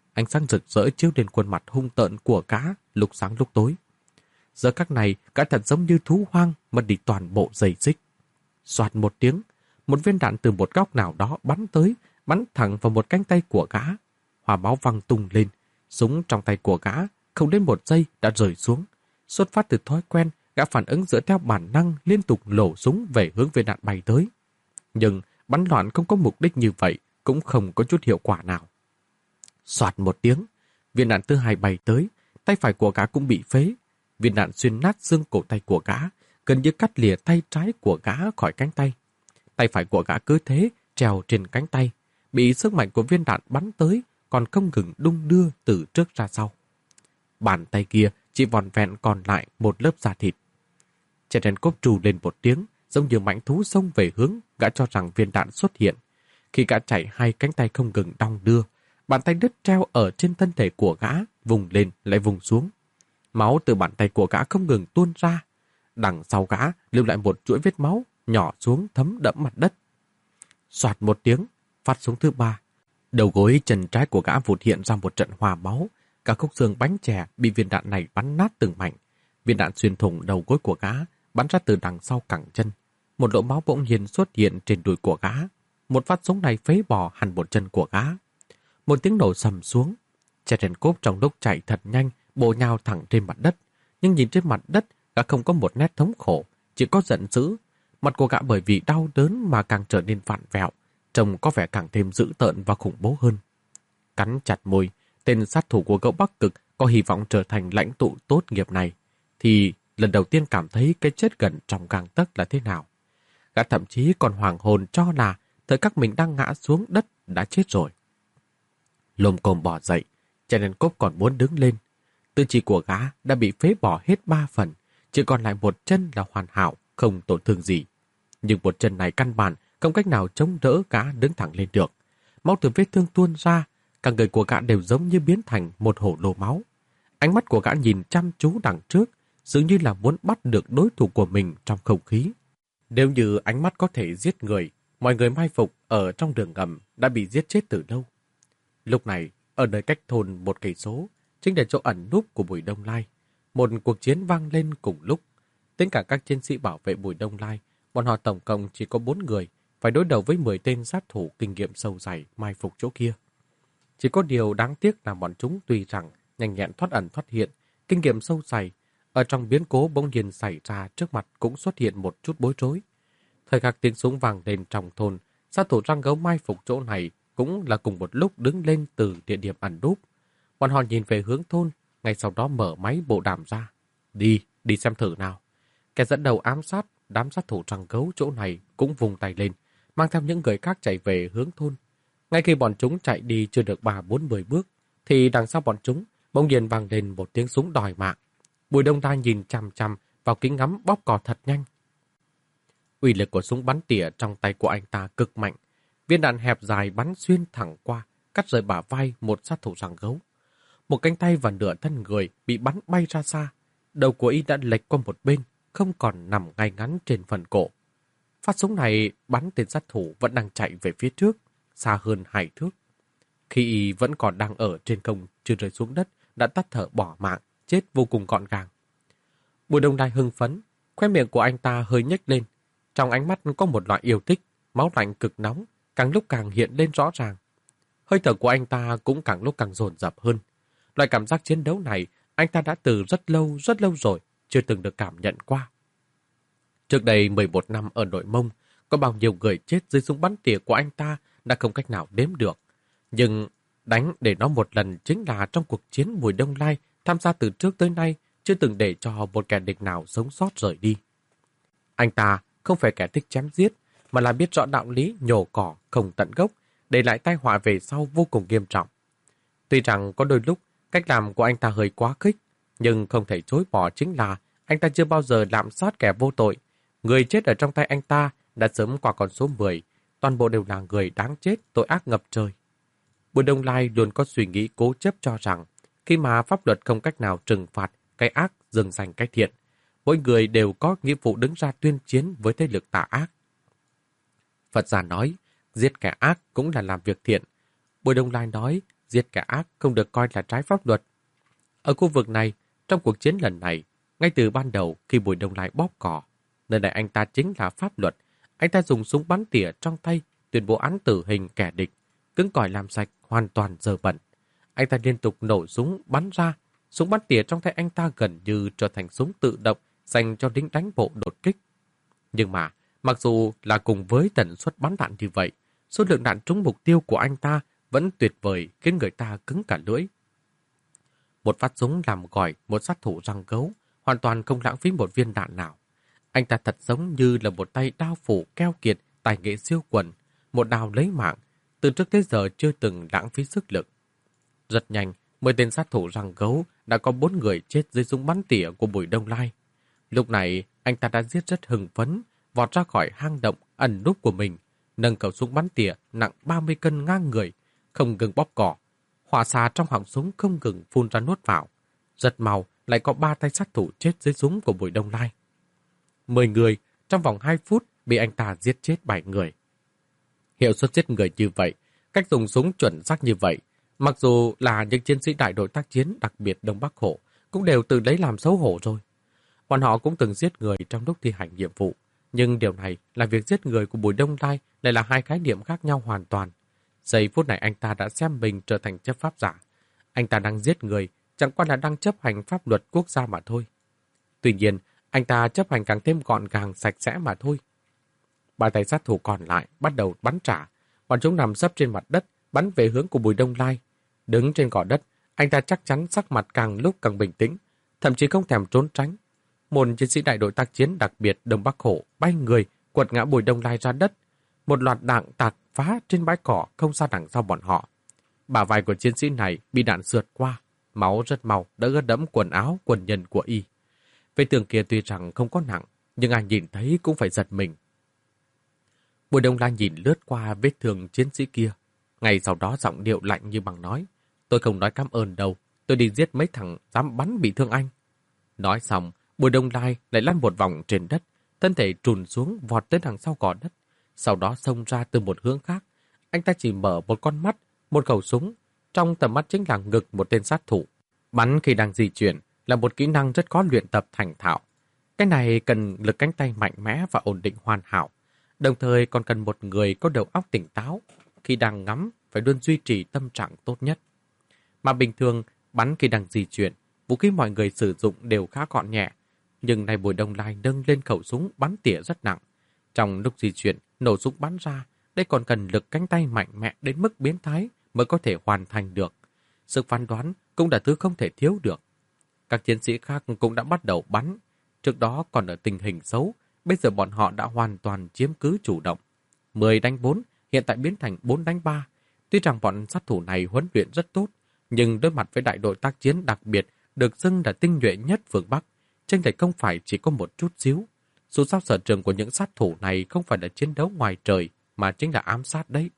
ánh sáng rực rỡ chiếu lên khuôn mặt hung tợn của gã lúc sáng lúc tối. Giờ các này, gã thật giống như thú hoang mất đi toàn bộ dây xích. Soạt một tiếng, một viên đạn từ một góc nào đó bắn tới, bắn thẳng vào một cánh tay của gã. Hỏa máu văng tung lên, súng trong tay của gã không đến một giây đã rơi xuống. Xuất phát từ thói quen, gã phản ứng dựa theo bản năng liên tục nổ súng về hướng viên đạn bay tới. Nhưng bắn loạn không có mục đích như vậy cũng không có chút hiệu quả nào. Soạt một tiếng, viên đạn thứ hai bay tới, tay phải của gã cũng bị phế. Viên đạn xuyên nát xương cổ tay của gã, gần như cắt lìa tay trái của gã khỏi cánh tay. Tay phải của gã cứ thế treo trên cánh tay, bị sức mạnh của viên đạn bắn tới, còn không ngừng đung đưa từ trước ra sau. Bàn tay kia chỉ vòn vẹn còn lại một lớp da thịt. Cherenkov trù lên một tiếng, giống như mãnh thú xông về hướng gã cho rằng viên đạn xuất hiện. Khi gã chạy, hai cánh tay không ngừng đong đưa, bàn tay đứt treo ở trên thân thể của gã, vùng lên lại vùng xuống. Máu từ bàn tay của gã không ngừng tuôn ra. Đằng sau gã lưu lại một chuỗi vết máu nhỏ xuống thấm đẫm mặt đất. Soạt một tiếng, phát súng thứ ba. Đầu gối chân trái của gã vụt hiện ra một trận hòa máu. Cả khúc xương bánh chè bị viên đạn này bắn nát từng mảnh. Viên đạn xuyên thủng đầu gối của gã, bắn ra từ đằng sau cẳng chân. Một lỗ máu bỗng nhiên xuất hiện trên đùi của gã. Một phát súng này phế bỏ hẳn một chân của gã. Một tiếng nổ sầm xuống. Cherenkov trong lúc chạy thật nhanh, bổ nhào thẳng trên mặt đất. Nhưng nhìn trên mặt đất, gã không có một nét thống khổ, chỉ có giận dữ. Mặt của gã bởi vì đau đớn mà càng trở nên vặn vẹo, trông có vẻ càng thêm dữ tợn và khủng bố hơn. Cắn chặt môi, tên sát thủ của gấu Bắc Cực có hy vọng trở thành lãnh tụ tốt nghiệp này, thì lần đầu tiên cảm thấy cái chết gần trong gang tấc là thế nào. Gã thậm chí còn hoàng hồn cho là thời khắc mình đang ngã xuống đất đã chết rồi. Lồm cồm bỏ dậy, Cherenkov còn muốn đứng lên. Tư chi của gã đã bị phế bỏ hết ba phần, chỉ còn lại một chân là hoàn hảo, không tổn thương gì. Nhưng một chân này căn bản không cách nào chống đỡ gã đứng thẳng lên được. Máu từ vết thương tuôn ra, cả người của gã đều giống như biến thành một hổ lô máu. Ánh mắt của gã nhìn chăm chú đằng trước, dường như là muốn bắt được đối thủ của mình trong không khí. Nếu như ánh mắt có thể giết người, mọi người mai phục ở trong đường ngầm đã bị giết chết từ lâu. Lúc này, ở nơi cách thôn một cây số, chính là chỗ ẩn núp của Bùi Đông Lai. Một cuộc chiến vang lên cùng lúc. Tính cả các chiến sĩ bảo vệ Bùi Đông Lai, bọn họ tổng cộng chỉ có bốn người, phải đối đầu với mười tên sát thủ kinh nghiệm sâu dày mai phục chỗ kia. Chỉ có điều đáng tiếc là bọn chúng tuy rằng nhanh nhẹn thoát ẩn thoát hiện, kinh nghiệm sâu dày, ở trong biến cố bỗng nhiên xảy ra trước mặt cũng xuất hiện một chút bối rối. Thời khắc tiếng súng vang lên trong thôn, sát thủ răng gấu mai phục chỗ này cũng là cùng một lúc đứng lên từ địa điểm ẩn núp. Bọn họ nhìn về hướng thôn, ngay sau đó mở máy bộ đàm ra. Đi, đi xem thử nào. Kẻ dẫn đầu ám sát, đám sát thủ răng gấu chỗ này cũng vùng tay lên, mang theo những người khác chạy về hướng thôn. Ngay khi bọn chúng chạy đi chưa được ba bốn mười bước, thì đằng sau bọn chúng bỗng nhiên vang lên một tiếng súng đòi mạng. Bùi Đông Lai nhìn chằm chằm vào kính ngắm bóp cò thật nhanh. Uy lực của súng bắn tỉa trong tay của anh ta cực mạnh. Viên đạn hẹp dài bắn xuyên thẳng qua, cắt rời bả vai một sát thủ răng gấu. Một cánh tay và nửa thân người bị bắn bay ra xa. Đầu của y đã lệch qua một bên, không còn nằm ngay ngắn trên phần cổ. Phát súng này bắn tên sát thủ vẫn đang chạy về phía trước, xa hơn hai thước. Khi y vẫn còn đang ở trên không chưa rơi xuống đất, đã tắt thở bỏ mạng, chết vô cùng gọn gàng. Bùi Đông Lai hưng phấn, khóe miệng của anh ta hơi nhếch lên. Trong ánh mắt có một loại yêu thích, máu lạnh cực nóng, càng lúc càng hiện lên rõ ràng. Hơi thở của anh ta cũng càng lúc càng dồn dập hơn. Loại cảm giác chiến đấu này, anh ta đã từ rất lâu, rất lâu rồi, chưa từng được cảm nhận qua. Trước đây mười một năm ở Nội Mông, có bao nhiêu người chết dưới súng bắn tỉa của anh ta đã không cách nào đếm được. Nhưng đánh để nó một lần chính là trong cuộc chiến Bùi Đông Lai tham gia từ trước tới nay, chưa từng để cho một kẻ địch nào sống sót rời đi. Anh ta không phải kẻ thích chém giết, mà là biết rõ đạo lý nhổ cỏ không tận gốc, để lại tai họa về sau vô cùng nghiêm trọng. Tuy rằng có đôi lúc cách làm của anh ta hơi quá khích, nhưng không thể chối bỏ chính là anh ta chưa bao giờ lạm sát kẻ vô tội. Người chết ở trong tay anh ta đã sớm qua con số mười, toàn bộ đều là người đáng chết, tội ác ngập trời. Bùi Đông Lai luôn có suy nghĩ cố chấp cho rằng khi mà pháp luật không cách nào trừng phạt cái ác dừng dành cái thiện, mỗi người đều có nghĩa vụ đứng ra tuyên chiến với thế lực tà ác. Phật gia nói, giết kẻ ác cũng là làm việc thiện. Bùi Đông Lai nói, Giết kẻ ác không được coi là trái pháp luật. Ở khu vực này, trong cuộc chiến lần này, ngay từ ban đầu khi Bùi Đông Lai bóp cỏ, nơi này anh ta chính là pháp luật. Anh ta dùng súng bắn tỉa trong tay, tuyên bố án tử hình kẻ địch, cứng cỏi làm sạch, hoàn toàn dơ bẩn. Anh ta liên tục nổ súng bắn ra, súng bắn tỉa trong tay anh ta gần như trở thành súng tự động dành cho lính đánh bộ đột kích. Nhưng mà, mặc dù là cùng với tần suất bắn đạn như vậy, số lượng đạn trúng mục tiêu của anh ta vẫn tuyệt vời khiến người ta cứng cả lưỡi. Một phát súng làm gỏi một sát thủ răng gấu, hoàn toàn không lãng phí một viên đạn nào. Anh ta thật giống như là một tay đao phủ keo kiệt, tài nghệ siêu quần, một đao lấy mạng, từ trước tới giờ chưa từng lãng phí sức lực. Rất nhanh, mười tên sát thủ răng gấu đã có bốn người chết dưới súng bắn tỉa của Bùi Đông Lai. Lúc này, anh ta đã giết rất hưng phấn, vọt ra khỏi hang động ẩn núp của mình, nâng khẩu súng bắn tỉa nặng ba mươi cân ngang người, không ngừng bóp cỏ. Hỏa xà trong họng súng không ngừng phun ra nuốt vào. Rất mau lại có ba tay sát thủ chết dưới súng của Bùi Đông Lai. Mười người, trong vòng hai phút bị anh ta giết chết bảy người. Hiệu suất giết người như vậy, cách dùng súng chuẩn xác như vậy, mặc dù là những chiến sĩ đại đội tác chiến đặc biệt Đông Bắc Hổ, cũng đều tự lấy làm xấu hổ rồi. Bọn họ cũng từng giết người trong lúc thi hành nhiệm vụ, nhưng điều này là việc giết người của Bùi Đông Lai lại là hai khái niệm khác nhau hoàn toàn. Giây phút này anh ta đã xem mình trở thành chấp pháp giả. Anh ta đang giết người, chẳng qua là đang chấp hành pháp luật quốc gia mà thôi. Tuy nhiên, anh ta chấp hành càng thêm gọn gàng sạch sẽ mà thôi. Ba tay sát thủ còn lại bắt đầu bắn trả. Bọn chúng nằm sấp trên mặt đất, bắn về hướng của Bùi Đông Lai. Đứng trên cỏ đất, anh ta chắc chắn sắc mặt càng lúc càng bình tĩnh, thậm chí không thèm trốn tránh. Một chiến sĩ đại đội tác chiến đặc biệt Đông Bắc Hổ bay người, quật ngã Bùi Đông Lai ra đất. Một loạt đạn tạt phá trên bãi cỏ không xa đằng sau bọn họ. Bả vai của chiến sĩ này bị đạn sượt qua, máu rất mau đã ướt đẫm quần áo quần nhân của y. Vết thương kia tuy rằng không có nặng, nhưng ai nhìn thấy cũng phải giật mình. Bùi Đông Lai nhìn lướt qua vết thương chiến sĩ kia. Ngay sau đó giọng điệu lạnh như bằng nói, tôi không nói cảm ơn đâu, tôi đi giết mấy thằng dám bắn bị thương anh. Nói xong, Bùi Đông Lai lại lăn một vòng trên đất, thân thể trùn xuống vọt tới đằng sau cỏ đất, sau đó xông ra từ một hướng khác. Anh ta chỉ mở một con mắt, một khẩu súng, trong tầm mắt chính là ngực một tên sát thủ. Bắn khi đang di chuyển là một kỹ năng rất khó luyện tập thành thạo. Cái này cần lực cánh tay mạnh mẽ và ổn định hoàn hảo, đồng thời còn cần một người có đầu óc tỉnh táo. Khi đang ngắm, phải luôn duy trì tâm trạng tốt nhất. Mà bình thường, bắn khi đang di chuyển, vũ khí mọi người sử dụng đều khá gọn nhẹ. Nhưng nay Bùi Đông Lai nâng lên khẩu súng bắn tỉa rất nặng. Trong lúc di chuyển, nổ súng bắn ra, đây còn cần lực cánh tay mạnh mẽ đến mức biến thái mới có thể hoàn thành được. Sự phán đoán cũng là thứ không thể thiếu được. Các chiến sĩ khác cũng đã bắt đầu bắn. Trước đó còn ở tình hình xấu, bây giờ bọn họ đã hoàn toàn chiếm cứ chủ động. mười đánh bốn, hiện tại biến thành bốn đánh ba. Tuy rằng bọn sát thủ này huấn luyện rất tốt, nhưng đối mặt với đại đội tác chiến đặc biệt được xưng là tinh nhuệ nhất phương Bắc, chênh lệch không phải chỉ có một chút xíu. Dù sao sở trường của những sát thủ này không phải là chiến đấu ngoài trời, mà chính là ám sát đấy.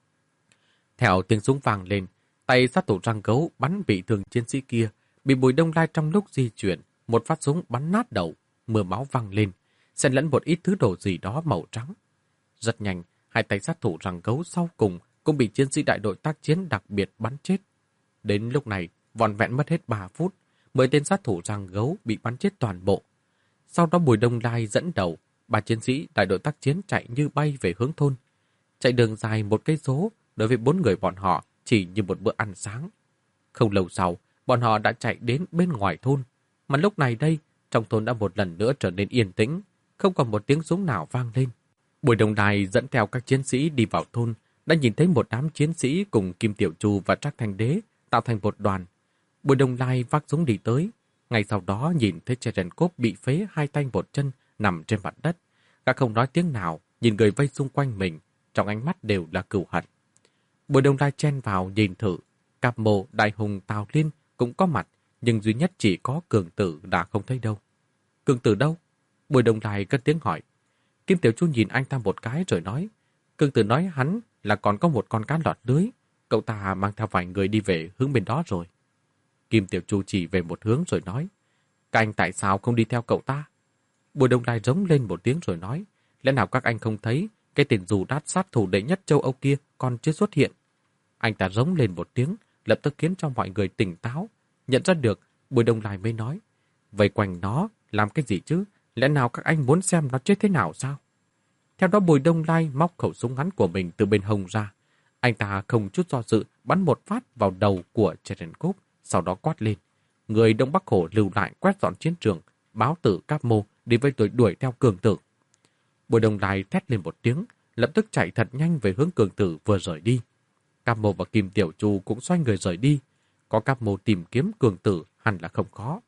Theo tiếng súng vang lên, tay sát thủ răng gấu bắn bị thương chiến sĩ kia, bị Bùi Đông Lai trong lúc di chuyển, một phát súng bắn nát đầu, mưa máu văng lên, xen lẫn một ít thứ đồ gì đó màu trắng. Rất nhanh, hai tay sát thủ răng gấu sau cùng cũng bị chiến sĩ đại đội tác chiến đặc biệt bắn chết. Đến lúc này, vỏn vẹn mất hết ba phút, mười tên sát thủ răng gấu bị bắn chết toàn bộ. Sau đó Bùi Đông Lai dẫn đầu, ba chiến sĩ đại đội tác chiến chạy như bay về hướng thôn. Chạy đường dài một cây số, đối với bốn người bọn họ chỉ như một bữa ăn sáng. Không lâu sau, bọn họ đã chạy đến bên ngoài thôn. Mà lúc này đây, trong thôn đã một lần nữa trở nên yên tĩnh, không còn một tiếng súng nào vang lên. Bùi Đông Lai dẫn theo các chiến sĩ đi vào thôn, đã nhìn thấy một đám chiến sĩ cùng Kim Tiểu Chu và Trác Thanh Đế tạo thành một đoàn. Bùi Đông Lai vác súng đi tới, ngay sau đó nhìn thấy Cherenkov bị phế hai tay một chân nằm trên mặt đất. Gã không nói tiếng nào, nhìn người vây xung quanh mình, trong ánh mắt đều là cừu hận. Bùi Đông Lai chen vào nhìn thử, Cáp Mộ, Đại Hùng, Tào Liên cũng có mặt, nhưng duy nhất chỉ có Cường Tử đã không thấy đâu. Cường Tử đâu? Bùi Đông Lai cất tiếng hỏi. Kim Tiểu Chu nhìn anh ta một cái rồi nói, Cường Tử nói hắn là còn có một con cá lọt lưới, cậu ta mang theo vài người đi về hướng bên đó rồi. Kim Tiểu Chu chỉ về một hướng rồi nói, các anh tại sao không đi theo cậu ta? Bùi Đông Lai rống lên một tiếng rồi nói, lẽ nào các anh không thấy cái tên dù đát sát thủ đệ nhất châu Âu kia còn chưa xuất hiện? Anh ta rống lên một tiếng, lập tức khiến cho mọi người tỉnh táo, nhận ra được. Bùi Đông Lai mới nói, vây quanh nó làm cái gì chứ? Lẽ nào các anh muốn xem nó chết thế nào sao? Theo đó Bùi Đông Lai móc khẩu súng ngắn của mình từ bên hông ra. Anh ta không chút do dự bắn một phát vào đầu của Cherenkov, sau đó quát lên. Người Đông Bắc Hổ lưu lại quét dọn chiến trường, báo tử Cáp Mô đi với tôi đuổi theo Cường Tử. Bùi Đông Lai thét lên một tiếng, lập tức chạy thật nhanh về hướng Cường Tử vừa rời đi. Cáp Mô và Kim Tiểu Chu cũng xoay người rời đi. Có Cáp Mô tìm kiếm Cường Tử hẳn là không khó.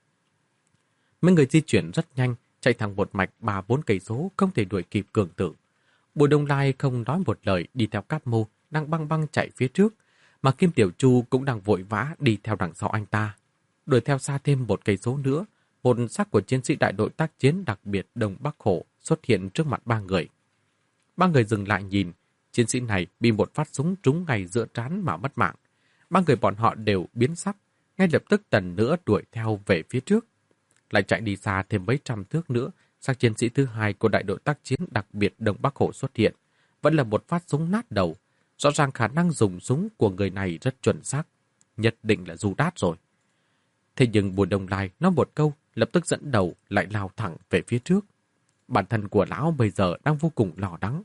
Mấy người di chuyển rất nhanh, chạy thẳng một mạch ba bốn cây số, không thể đuổi kịp Cường Tử. Bùi Đông Lai không nói một lời đi theo Cáp Mô đang băng băng chạy phía trước, mà Kim Tiểu Chu cũng đang vội vã đi theo đằng sau anh ta. Đuổi theo xa thêm một cây số nữa, một xác của chiến sĩ đại đội tác chiến đặc biệt Đông Bắc Hổ xuất hiện trước mặt ba người. Ba người dừng lại nhìn, chiến sĩ này bị một phát súng trúng ngay giữa trán mà mất mạng. Ba người bọn họ đều biến sắc, ngay lập tức lần nữa đuổi theo về phía trước. Lại chạy đi xa thêm mấy trăm thước nữa, xác chiến sĩ thứ hai của đại đội tác chiến đặc biệt Đông Bắc Hổ xuất hiện. Vẫn là một phát súng nát đầu. Rõ ràng khả năng dùng súng của người này rất chuẩn xác. Nhất định là Du Đát rồi. Thế nhưng Bùi Đông Lai nói một câu, lập tức dẫn đầu lại lao thẳng về phía trước. Bản thân của lão bây giờ đang vô cùng lo lắng.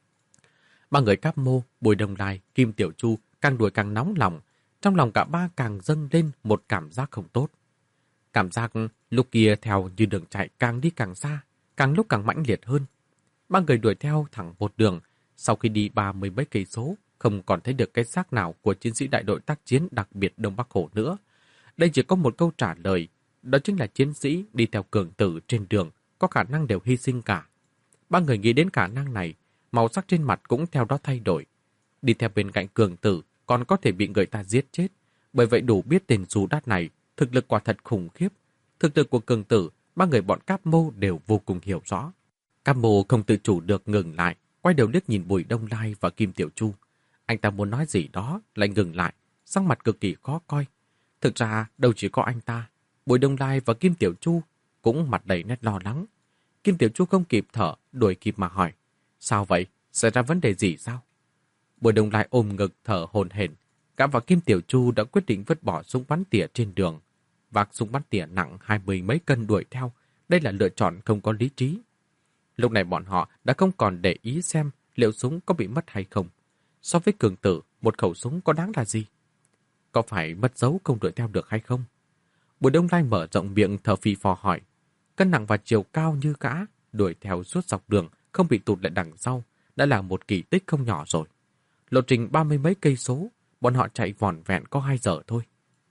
Ba người Cáp Mô, Bùi Đông Lai, Kim Tiểu Chu càng đuổi càng nóng lòng. Trong lòng cả ba càng dâng lên một cảm giác không tốt. Cảm giác lúc kia theo như đường chạy càng đi càng xa, càng lúc càng mãnh liệt hơn. Ba người đuổi theo thẳng một đường, sau khi đi ba mươi mấy cây số, không còn thấy được cái xác nào của chiến sĩ đại đội tác chiến đặc biệt Đông Bắc Hổ nữa. Đây chỉ có một câu trả lời, đó chính là chiến sĩ đi theo Cường Tử trên đường, có khả năng đều hy sinh cả. Ba người nghĩ đến khả năng này, màu sắc trên mặt cũng theo đó thay đổi. Đi theo bên cạnh Cường Tử còn có thể bị người ta giết chết, bởi vậy đủ biết tên Du Đát này thực lực quả thật khủng khiếp. Thực lực của Cường Tử, ba người bọn Cáp Mô đều vô cùng hiểu rõ. Cáp Mô không tự chủ được ngừng lại, quay đầu liếc nhìn Bùi Đông Lai và Kim Tiểu Chu. Anh ta muốn nói gì đó, lại ngừng lại, sắc mặt cực kỳ khó coi. Thực ra, đâu chỉ có anh ta, Bùi Đông Lai và Kim Tiểu Chu cũng mặt đầy nét lo lắng. Kim Tiểu Chu không kịp thở, đuổi kịp mà hỏi. Sao vậy? Xảy ra vấn đề gì sao? Bùi Đông Lai ôm ngực thở hổn hển. Gã và Kim Tiểu Chu đã quyết định vứt bỏ súng bắn tỉa trên đường. Vác súng bắn tỉa nặng hai mươi mấy cân đuổi theo. Đây là lựa chọn không có lý trí. Lúc này bọn họ đã không còn để ý xem liệu súng có bị mất hay không. So với Cường Tử, một khẩu súng có đáng là gì? Có phải mất dấu không đuổi theo được hay không? Bùi Đông Lai mở rộng miệng thở phì phò hỏi. Cân nặng và chiều cao như gã, đuổi theo suốt dọc đường, không bị tụt lại đằng sau, đã là một kỳ tích không nhỏ rồi. Lộ trình ba mươi mấy cây số, bọn họ chạy vỏn vẹn có hai giờ thôi.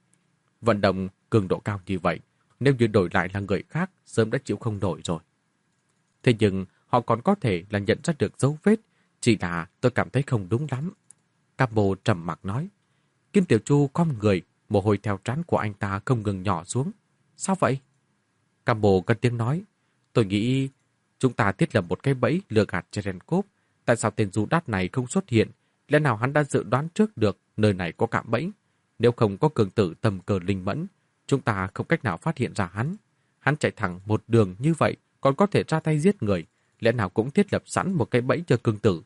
Vận động cường độ cao như vậy, nếu như đổi lại là người khác, sớm đã chịu không nổi rồi. Thế nhưng, họ còn có thể là nhận ra được dấu vết, chỉ là tôi cảm thấy không đúng lắm. Cáp Mô trầm mặc nói. Kim Tiểu Chu khom người, mồ hôi theo trán của anh ta không ngừng nhỏ xuống. Sao vậy? Cáp Mô cất tiếng nói. Tôi nghĩ chúng ta thiết lập một cái bẫy lừa gạt Cherenkov. Tại sao tên Du Đát này không xuất hiện? Lẽ nào hắn đã dự đoán trước được nơi này có cạm bẫy? Nếu không có Cường Tử tầm cờ linh mẫn, chúng ta không cách nào phát hiện ra hắn. Hắn chạy thẳng một đường như vậy, còn có thể ra tay giết người. Lẽ nào cũng thiết lập sẵn một cái bẫy cho Cường Tử?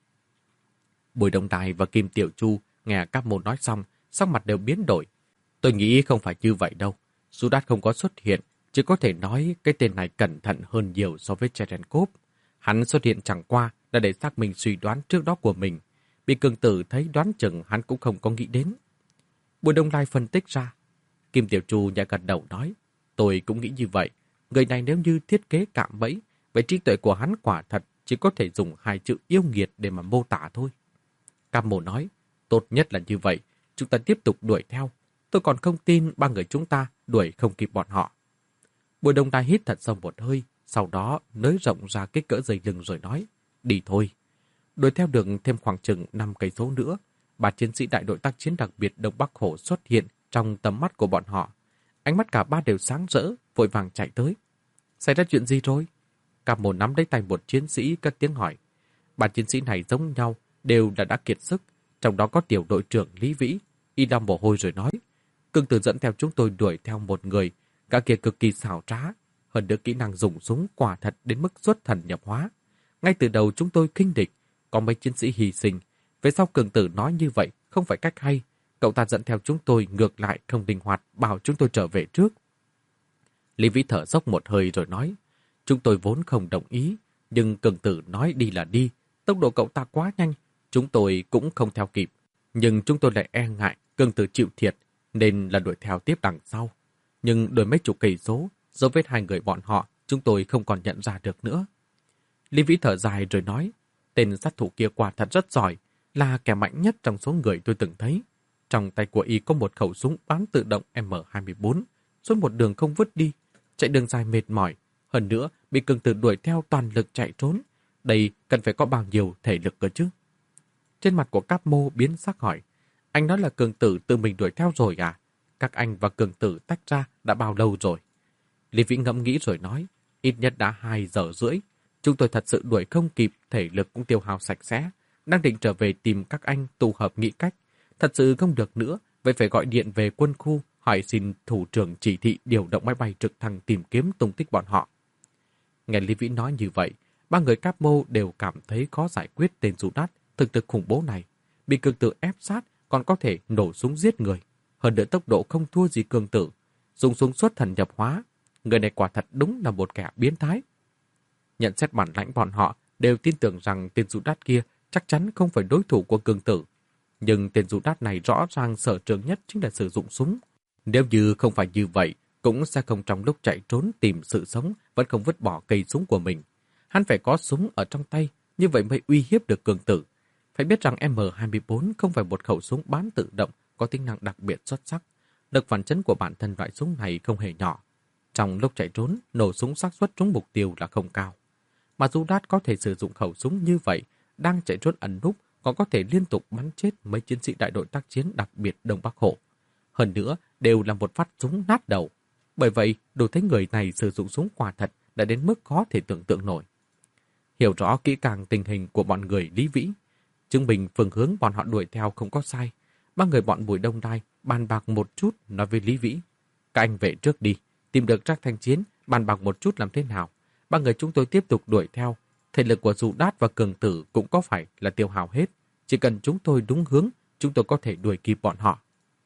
Bùi Đông Lai và Kim Tiểu Chu nghe Cáp Mô nói xong, sắc mặt đều biến đổi. Tôi nghĩ không phải như vậy đâu. Du Đát không có xuất hiện, chỉ có thể nói cái tên này cẩn thận hơn nhiều so với Cherenkov. Hắn xuất hiện chẳng qua là để xác minh suy đoán trước đó của mình. Bị Cường Tử thấy đoán chừng hắn cũng không có nghĩ đến. Bùi Đông Lai phân tích ra. Kim Tiểu Chu nhẹ gật đầu nói. Tôi cũng nghĩ như vậy. Người này nếu như thiết kế cạm bẫy, vậy trí tuệ của hắn quả thật chỉ có thể dùng hai chữ yêu nghiệt để mà mô tả thôi. Cáp Mô nói. Tốt nhất là như vậy. Chúng ta tiếp tục đuổi theo. Tôi còn không tin ba người chúng ta đuổi không kịp bọn họ. Bùi Đông Lai hít thật sâu một hơi, sau đó nới rộng ra kích cỡ dây lưng rồi nói. Đi thôi. Đuổi theo đường thêm khoảng chừng năm cây số nữa, ba chiến sĩ đại đội tác chiến đặc biệt Đông Bắc Hổ xuất hiện trong tầm mắt của bọn họ. Ánh mắt cả ba đều sáng rỡ, vội vàng chạy tới. Xảy ra chuyện gì rồi? Cáp Mô nắm lấy tay một chiến sĩ cất tiếng hỏi. Ba chiến sĩ này giống nhau, đều là đã kiệt sức, trong đó có tiểu đội trưởng Lý Vĩ. Y lau mồ hôi rồi nói. Cường Tử dẫn theo chúng tôi đuổi theo một người, cả kia cực kỳ xảo trá, hơn nữa kỹ năng dùng súng quả thật đến mức xuất thần nhập hóa. Ngay từ đầu chúng tôi khinh địch, có mấy chiến sĩ hy sinh. Về sau Cường Tử nói như vậy không phải cách hay, cậu ta dẫn theo chúng tôi ngược lại không linh hoạt, bảo chúng tôi trở về trước. Lý Vĩ thở dốc một hơi rồi nói, chúng tôi vốn không đồng ý, nhưng Cường Tử nói đi là đi, tốc độ cậu ta quá nhanh, chúng tôi cũng không theo kịp. Nhưng chúng tôi lại e ngại Cường Tử chịu thiệt, nên là đuổi theo tiếp đằng sau. Nhưng đuổi mấy chục cây số, dấu vết hai người bọn họ, chúng tôi không còn nhận ra được nữa. Lý Vĩ thở dài rồi nói, tên sát thủ kia quả thật rất giỏi, là kẻ mạnh nhất trong số người tôi từng thấy. Trong tay của y có một khẩu súng bắn tự động M hai bốn, suốt một đường không vứt đi, chạy đường dài mệt mỏi. Hơn nữa, bị Cường Tử đuổi theo toàn lực chạy trốn. Đây cần phải có bao nhiêu thể lực cơ chứ? Trên mặt của Cáp Mô biến sắc hỏi, anh nói là Cường Tử tự mình đuổi theo rồi à? Các anh và Cường Tử tách ra đã bao lâu rồi? Lý Vĩ ngẫm nghĩ rồi nói, ít nhất đã hai giờ rưỡi. Chúng tôi thật sự đuổi không kịp, thể lực cũng tiêu hao sạch sẽ. Đang định trở về tìm các anh tụ hợp nghĩ cách. Thật sự không được nữa, vậy phải gọi điện về quân khu, hỏi xin thủ trưởng chỉ thị điều động máy bay trực thăng tìm kiếm tung tích bọn họ. Nghe Lý Vĩ nói như vậy, ba người Cáp Mô đều cảm thấy khó giải quyết tên dù đắt thực thực khủng bố này. Bị Cường Tử ép sát còn có thể nổ súng giết người. Hơn nữa tốc độ không thua gì Cường Tử. Dùng súng xuất thần nhập hóa. Người này quả thật đúng là một kẻ biến thái. Nhận xét bản lãnh bọn họ đều tin tưởng rằng tên dù đắt kia chắc chắn không phải đối thủ của Cường Tử. Nhưng tên dù đắt này rõ ràng sở trường nhất chính là sử dụng súng. Nếu như không phải như vậy, cũng sẽ không trong lúc chạy trốn tìm sự sống vẫn không vứt bỏ cây súng của mình. Hắn phải có súng ở trong tay, như vậy mới uy hiếp được Cường Tử. Phải biết rằng M hai bốn không phải một khẩu súng bán tự động có tính năng đặc biệt xuất sắc. Lực phản chấn của bản thân loại súng này không hề nhỏ. Trong lúc chạy trốn, nổ súng xác suất trúng mục tiêu là không cao. Mà dù đắt có thể sử dụng khẩu súng như vậy, đang chạy trốn ẩn núp, còn có thể liên tục bắn chết mấy chiến sĩ đại đội tác chiến đặc biệt Đông Bắc Hổ. Hơn nữa, đều là một phát súng nát đầu. Bởi vậy, đủ thấy người này sử dụng súng quả thật đã đến mức khó thể tưởng tượng nổi. Hiểu rõ kỹ càng tình hình của bọn người Lý Vĩ, chứng minh phương hướng bọn họ đuổi theo không có sai. Ba người bọn Bùi Đông Đai bàn bạc một chút nói với Lý Vĩ. Các anh về trước đi, tìm được Trác Thanh Chiến, bàn bạc một chút làm thế nào. Ba người chúng tôi tiếp tục đuổi theo. Thể lực của Dù Đát và Cường Tử cũng có phải là tiêu hao hết. Chỉ cần chúng tôi đúng hướng, chúng tôi có thể đuổi kịp bọn họ.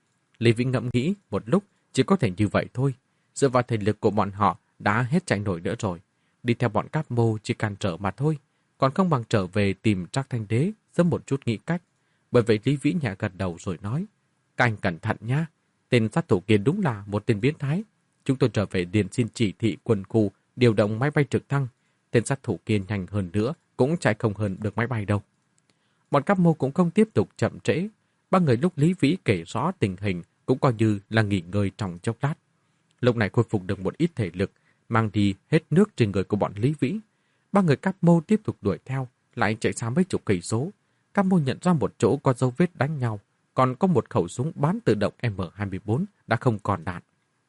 Lý Vĩ ngẫm nghĩ một lúc, chỉ có thể như vậy thôi. Dựa vào thể lực của bọn họ đã hết chạy nổi nữa rồi. Đi theo bọn Cáp Mô chỉ cản trở mà thôi. Còn không bằng trở về tìm Trác Thanh Đế, sớm một chút nghĩ cách. Bởi vậy Lý Vĩ nhẹ gật đầu rồi nói, các anh cẩn thận nha. Tên sát thủ kia đúng là một tên biến thái. Chúng tôi trở về điền xin chỉ thị quân khu điều động máy bay trực thăng. Tên sát thủ kia nhanh hơn nữa, cũng chạy không hơn được máy bay đâu. Bọn Cáp Mô cũng không tiếp tục chậm trễ. Ba người lúc Lý Vĩ kể rõ tình hình cũng coi như là nghỉ ngơi trong chốc lát. Lúc này khôi phục được một ít thể lực, mang đi hết nước trên người của bọn Lý Vĩ. Ba người Cáp Mô tiếp tục đuổi theo, lại chạy xa mấy chục cây số. Cáp Mô nhận ra một chỗ có dấu vết đánh nhau, còn có một khẩu súng bán tự động M hai bốn đã không còn đạn.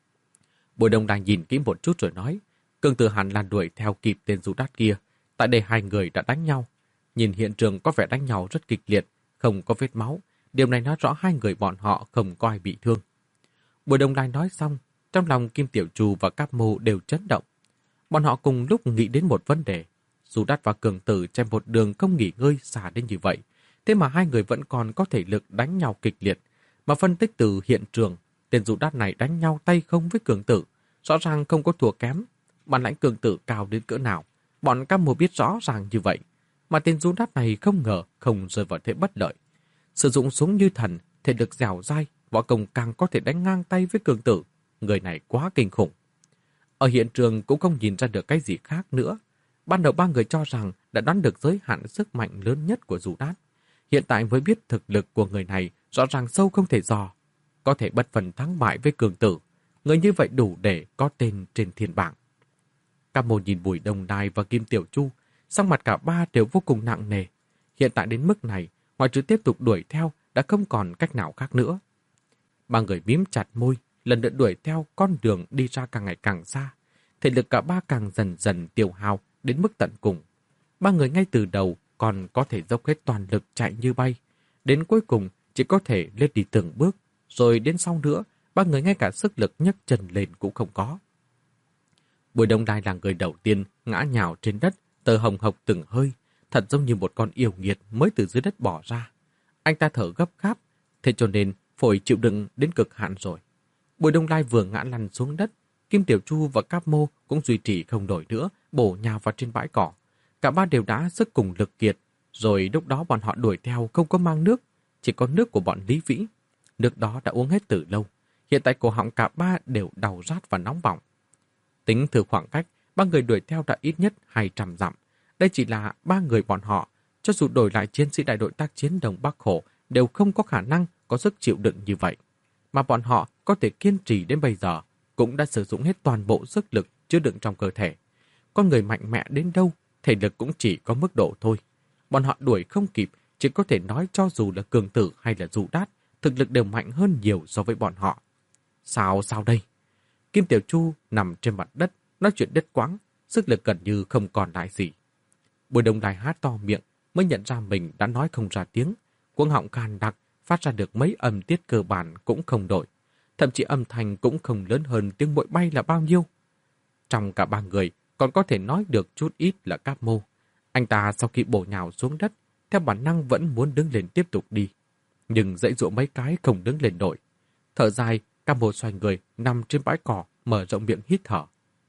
Bùi Đông Đai nhìn kỹ một chút rồi nói, Cường Tử hẳn là đuổi theo kịp tên dù đắt kia. Tại đây hai người đã đánh nhau. Nhìn hiện trường có vẻ đánh nhau rất kịch liệt, không có vết máu. Điều này nói rõ hai người bọn họ không có ai bị thương. Bùi Đông Đai nói xong, trong lòng Kim Tiểu Trù và Cáp Mô đều chấn động. Bọn họ cùng lúc nghĩ đến một vấn đề. Dù Đắt và Cường Tử chạy một đường không nghỉ ngơi xa đến như vậy, thế mà hai người vẫn còn có thể lực đánh nhau kịch liệt. Mà phân tích từ hiện trường, tên Dù Đắt này đánh nhau tay không với Cường Tử, rõ ràng không có thua kém. Bản lãnh Cường Tử cao đến cỡ nào, bọn Cáp Mô biết rõ ràng như vậy. Mà tên Dù Đắt này không ngờ không rơi vào thế bất lợi. Sử dụng súng như thần, thể lực dẻo dai, võ công càng có thể đánh ngang tay với Cường Tử. Người này quá kinh khủng. Ở hiện trường cũng không nhìn ra được cái gì khác nữa. Ban đầu ba người cho rằng đã đoán được giới hạn sức mạnh lớn nhất của Dù Đát. Hiện tại mới biết thực lực của người này rõ ràng sâu không thể dò. Có thể bất phần thắng bại với Cường Tử. Người như vậy đủ để có tên trên thiên bảng. Cáp Mô nhìn Bùi Đông Đai và Kim Tiểu Chu, sắc mặt cả ba đều vô cùng nặng nề. Hiện tại đến mức này, ngoài trừ tiếp tục đuổi theo đã không còn cách nào khác nữa. Ba người mím chặt môi, lần lượt đuổi theo con đường đi ra càng ngày càng xa. Thể lực cả ba càng dần dần tiêu hao đến mức tận cùng. Ba người ngay từ đầu còn có thể dốc hết toàn lực chạy như bay. Đến cuối cùng chỉ có thể lên đi từng bước. Rồi đến sau nữa, ba người ngay cả sức lực nhấc chân lên cũng không có. Bùi Đông Đai là người đầu tiên ngã nhào trên đất, tờ hồng hộc từng hơi, thật giống như một con yêu nghiệt mới từ dưới đất bỏ ra. Anh ta thở gấp gáp, thế cho nên phổi chịu đựng đến cực hạn rồi. Bùi Đông Lai vừa ngã lăn xuống đất, Kim Tiểu Chu và Cáp Mô cũng duy trì không nổi nữa, bổ nhào vào trên bãi cỏ. Cả ba đều đã sức cùng lực kiệt, rồi lúc đó bọn họ đuổi theo không có mang nước, chỉ có nước của bọn Lý Vĩ. Nước đó đã uống hết từ lâu, hiện tại cổ họng cả ba đều đau rát và nóng bỏng. Tính thử khoảng cách, ba người đuổi theo đã ít nhất hai trăm dặm. Đây chỉ là ba người bọn họ, cho dù đổi lại chiến sĩ đại đội tác chiến Đông Bắc Hổ đều không có khả năng có sức chịu đựng như vậy. Mà bọn họ có thể kiên trì đến bây giờ, cũng đã sử dụng hết toàn bộ sức lực chứa đựng trong cơ thể. Con người mạnh mẽ đến đâu, thể lực cũng chỉ có mức độ thôi. Bọn họ đuổi không kịp, chỉ có thể nói cho dù là Cường Tử hay là Du Đát, thực lực đều mạnh hơn nhiều so với bọn họ. Sao sao đây? Kim Tiểu Chu nằm trên mặt đất, nói chuyện đứt quãng, sức lực gần như không còn lại gì. Bùi Đông Lai há to miệng, mới nhận ra mình đã nói không ra tiếng. Cuống họng khan đặc, phát ra được mấy âm tiết cơ bản cũng không đổi. Thậm chí âm thanh cũng không lớn hơn tiếng muội bay là bao nhiêu. Trong cả ba người, còn có thể nói được chút ít là Cáp Mô. Anh ta sau khi bổ nhào xuống đất, theo bản năng vẫn muốn đứng lên tiếp tục đi. Nhưng dãy dụa mấy cái không đứng lên nổi. Thở dài, Cáp Mô xoay người, nằm trên bãi cỏ, mở rộng miệng hít thở.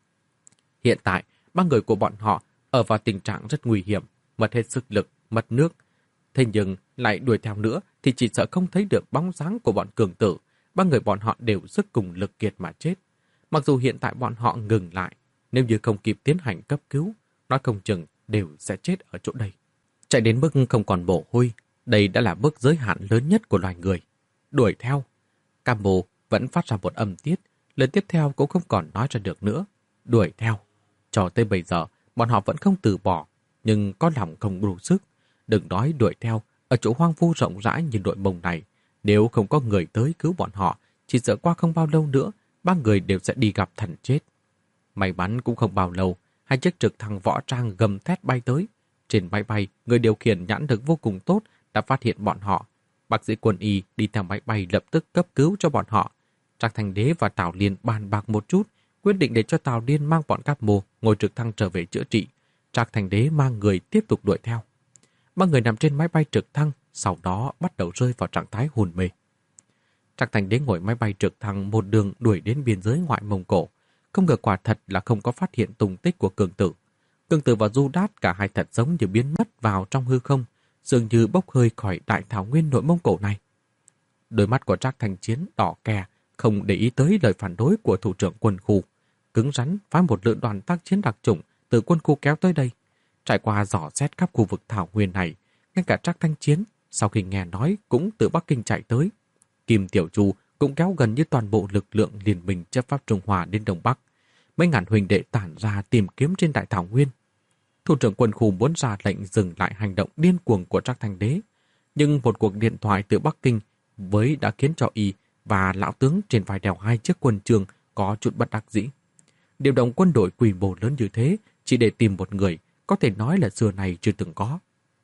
Hiện tại, ba người của bọn họ ở vào tình trạng rất nguy hiểm, mất hết sức lực, mất nước. Thế nhưng lại đuổi theo nữa thì chỉ sợ không thấy được bóng dáng của bọn Cường Tử. Ba người bọn họ đều sức cùng lực kiệt mà chết. Mặc dù hiện tại bọn họ ngừng lại, nếu như không kịp tiến hành cấp cứu, nói không chừng đều sẽ chết ở chỗ đây. Chạy đến mức không còn mồ hôi, đây đã là mức giới hạn lớn nhất của loài người. Đuổi theo, Cáp Mô vẫn phát ra một âm tiết, lần tiếp theo cũng không còn nói ra được nữa. Đuổi theo, cho tới bây giờ, bọn họ vẫn không từ bỏ, nhưng có lòng không đủ sức. Đừng nói đuổi theo, ở chỗ hoang vu rộng rãi như đội Mông này, nếu không có người tới cứu bọn họ, chỉ sợ qua không bao lâu nữa, ba người đều sẽ đi gặp thần chết. May mắn cũng không bao lâu, hai chiếc trực thăng võ trang gầm thét bay tới. Trên máy bay, người điều khiển nhãn lực vô cùng tốt đã phát hiện bọn họ. Bác sĩ quân y đi theo máy bay lập tức cấp cứu cho bọn họ. Trác Thành Đế và Tào Liên bàn bạc một chút, quyết định để cho Tào Liên mang bọn Cáp Mô ngồi trực thăng trở về chữa trị. Trác Thành Đế mang người tiếp tục đuổi theo. Ba người nằm trên máy bay trực thăng, sau đó bắt đầu rơi vào trạng thái hôn mê. Trác Thành Đế ngồi máy bay trực thăng một đường đuổi đến biên giới ngoại Mông Cổ. Không ngờ quả thật là không có phát hiện tung tích của Cường Tử. Cường Tử và Du Đát cả hai thật giống như biến mất vào trong hư không, dường như bốc hơi khỏi đại thảo nguyên nội Mông Cổ này. Đôi mắt của Trác Thành Chiến đỏ kè, không để ý tới lời phản đối của thủ trưởng quân khu, cứng rắn phái một lữ đoàn tác chiến đặc chủng từ quân khu kéo tới đây. Trải qua dò xét khắp khu vực thảo nguyên này, ngay cả Trác Thanh Chiến sau khi nghe nói cũng từ Bắc Kinh chạy tới. Kim Tiểu Chu cũng kéo gần như toàn bộ lực lượng liên minh chấp pháp Trung Hoa đến Đông Bắc. Mấy ngàn huynh đệ tản ra tìm kiếm trên đại thảo nguyên. Thủ trưởng quân khu muốn ra lệnh dừng lại hành động điên cuồng của Trác Thành Đế, nhưng một cuộc điện thoại từ Bắc Kinh với đã khiến cho y và lão tướng trên vai đèo hai chiếc quân trường có chút bất đắc dĩ. Điều động quân đội quy mô lớn như thế chỉ để tìm một người có thể nói là xưa này chưa từng có.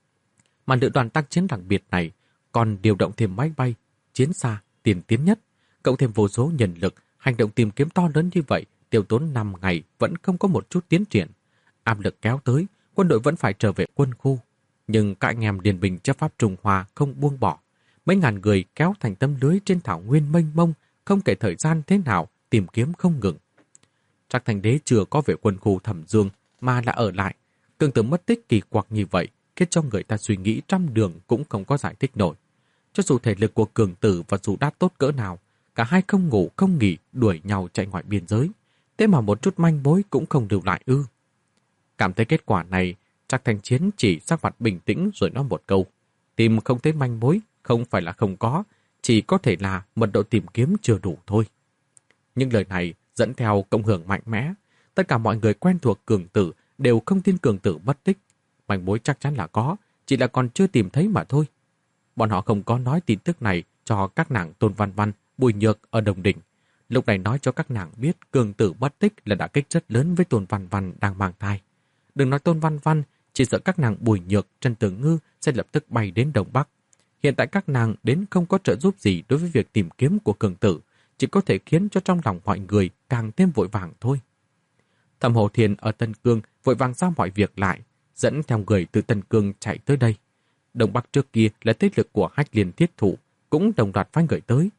Mà lữ đoàn tác chiến đặc biệt này còn điều động thêm máy bay, chiến xa, tiên tiến nhất, cộng thêm vô số nhân lực, hành động tìm kiếm to lớn như vậy, tiêu tốn năm ngày vẫn không có một chút tiến triển. Áp lực kéo tới, quân đội vẫn phải trở về quân khu. Nhưng các anh em liên minh chấp pháp Trung Hoa không buông bỏ. Mấy ngàn người kéo thành tấm lưới trên thảo nguyên mênh mông, không kể thời gian thế nào, tìm kiếm không ngừng. Trác Thành Đế chưa có về quân khu Thẩm Dương mà là ở lại. Cường Tử mất tích kỳ quặc như vậy, khiến cho người ta suy nghĩ trăm đường cũng không có giải thích nổi. Cho dù thể lực của Cường Tử và Du Đát tốt cỡ nào, cả hai không ngủ không nghỉ đuổi nhau chạy ngoài biên giới. Thế mà một chút manh mối cũng không lưu lại ư. Cảm thấy kết quả này, Trác Thành Chiến chỉ sắc mặt bình tĩnh rồi nói một câu. Tìm không thấy manh mối, không phải là không có, chỉ có thể là mật độ tìm kiếm chưa đủ thôi. Những lời này dẫn theo cộng hưởng mạnh mẽ. Tất cả mọi người quen thuộc Cường Tử đều không tin Cường Tử mất tích. Manh mối chắc chắn là có, chỉ là còn chưa tìm thấy mà thôi. Bọn họ không có nói tin tức này cho các nàng Tôn Văn Văn, Bùi Nhược ở Đồng Đình. Lúc này nói cho các nàng biết Cường Tử mất tích là đả kích rất lớn với Tôn Văn Văn đang mang thai. Đừng nói Tôn Văn Văn, chỉ sợ các nàng Bùi Nhược, Trần Tử Ngư sẽ lập tức bay đến Đông Bắc. Hiện tại các nàng đến không có trợ giúp gì đối với việc tìm kiếm của Cường Tử, chỉ có thể khiến cho trong lòng mọi người càng thêm vội vàng thôi. Thẩm Hồ Thiền ở Tân Cương vội vàng giao mọi việc lại, dẫn theo người từ Tân Cương chạy tới đây. Đông Bắc trước kia là thế lực của Hách Liên Thiết Thủ, cũng đồng loạt phái người tới.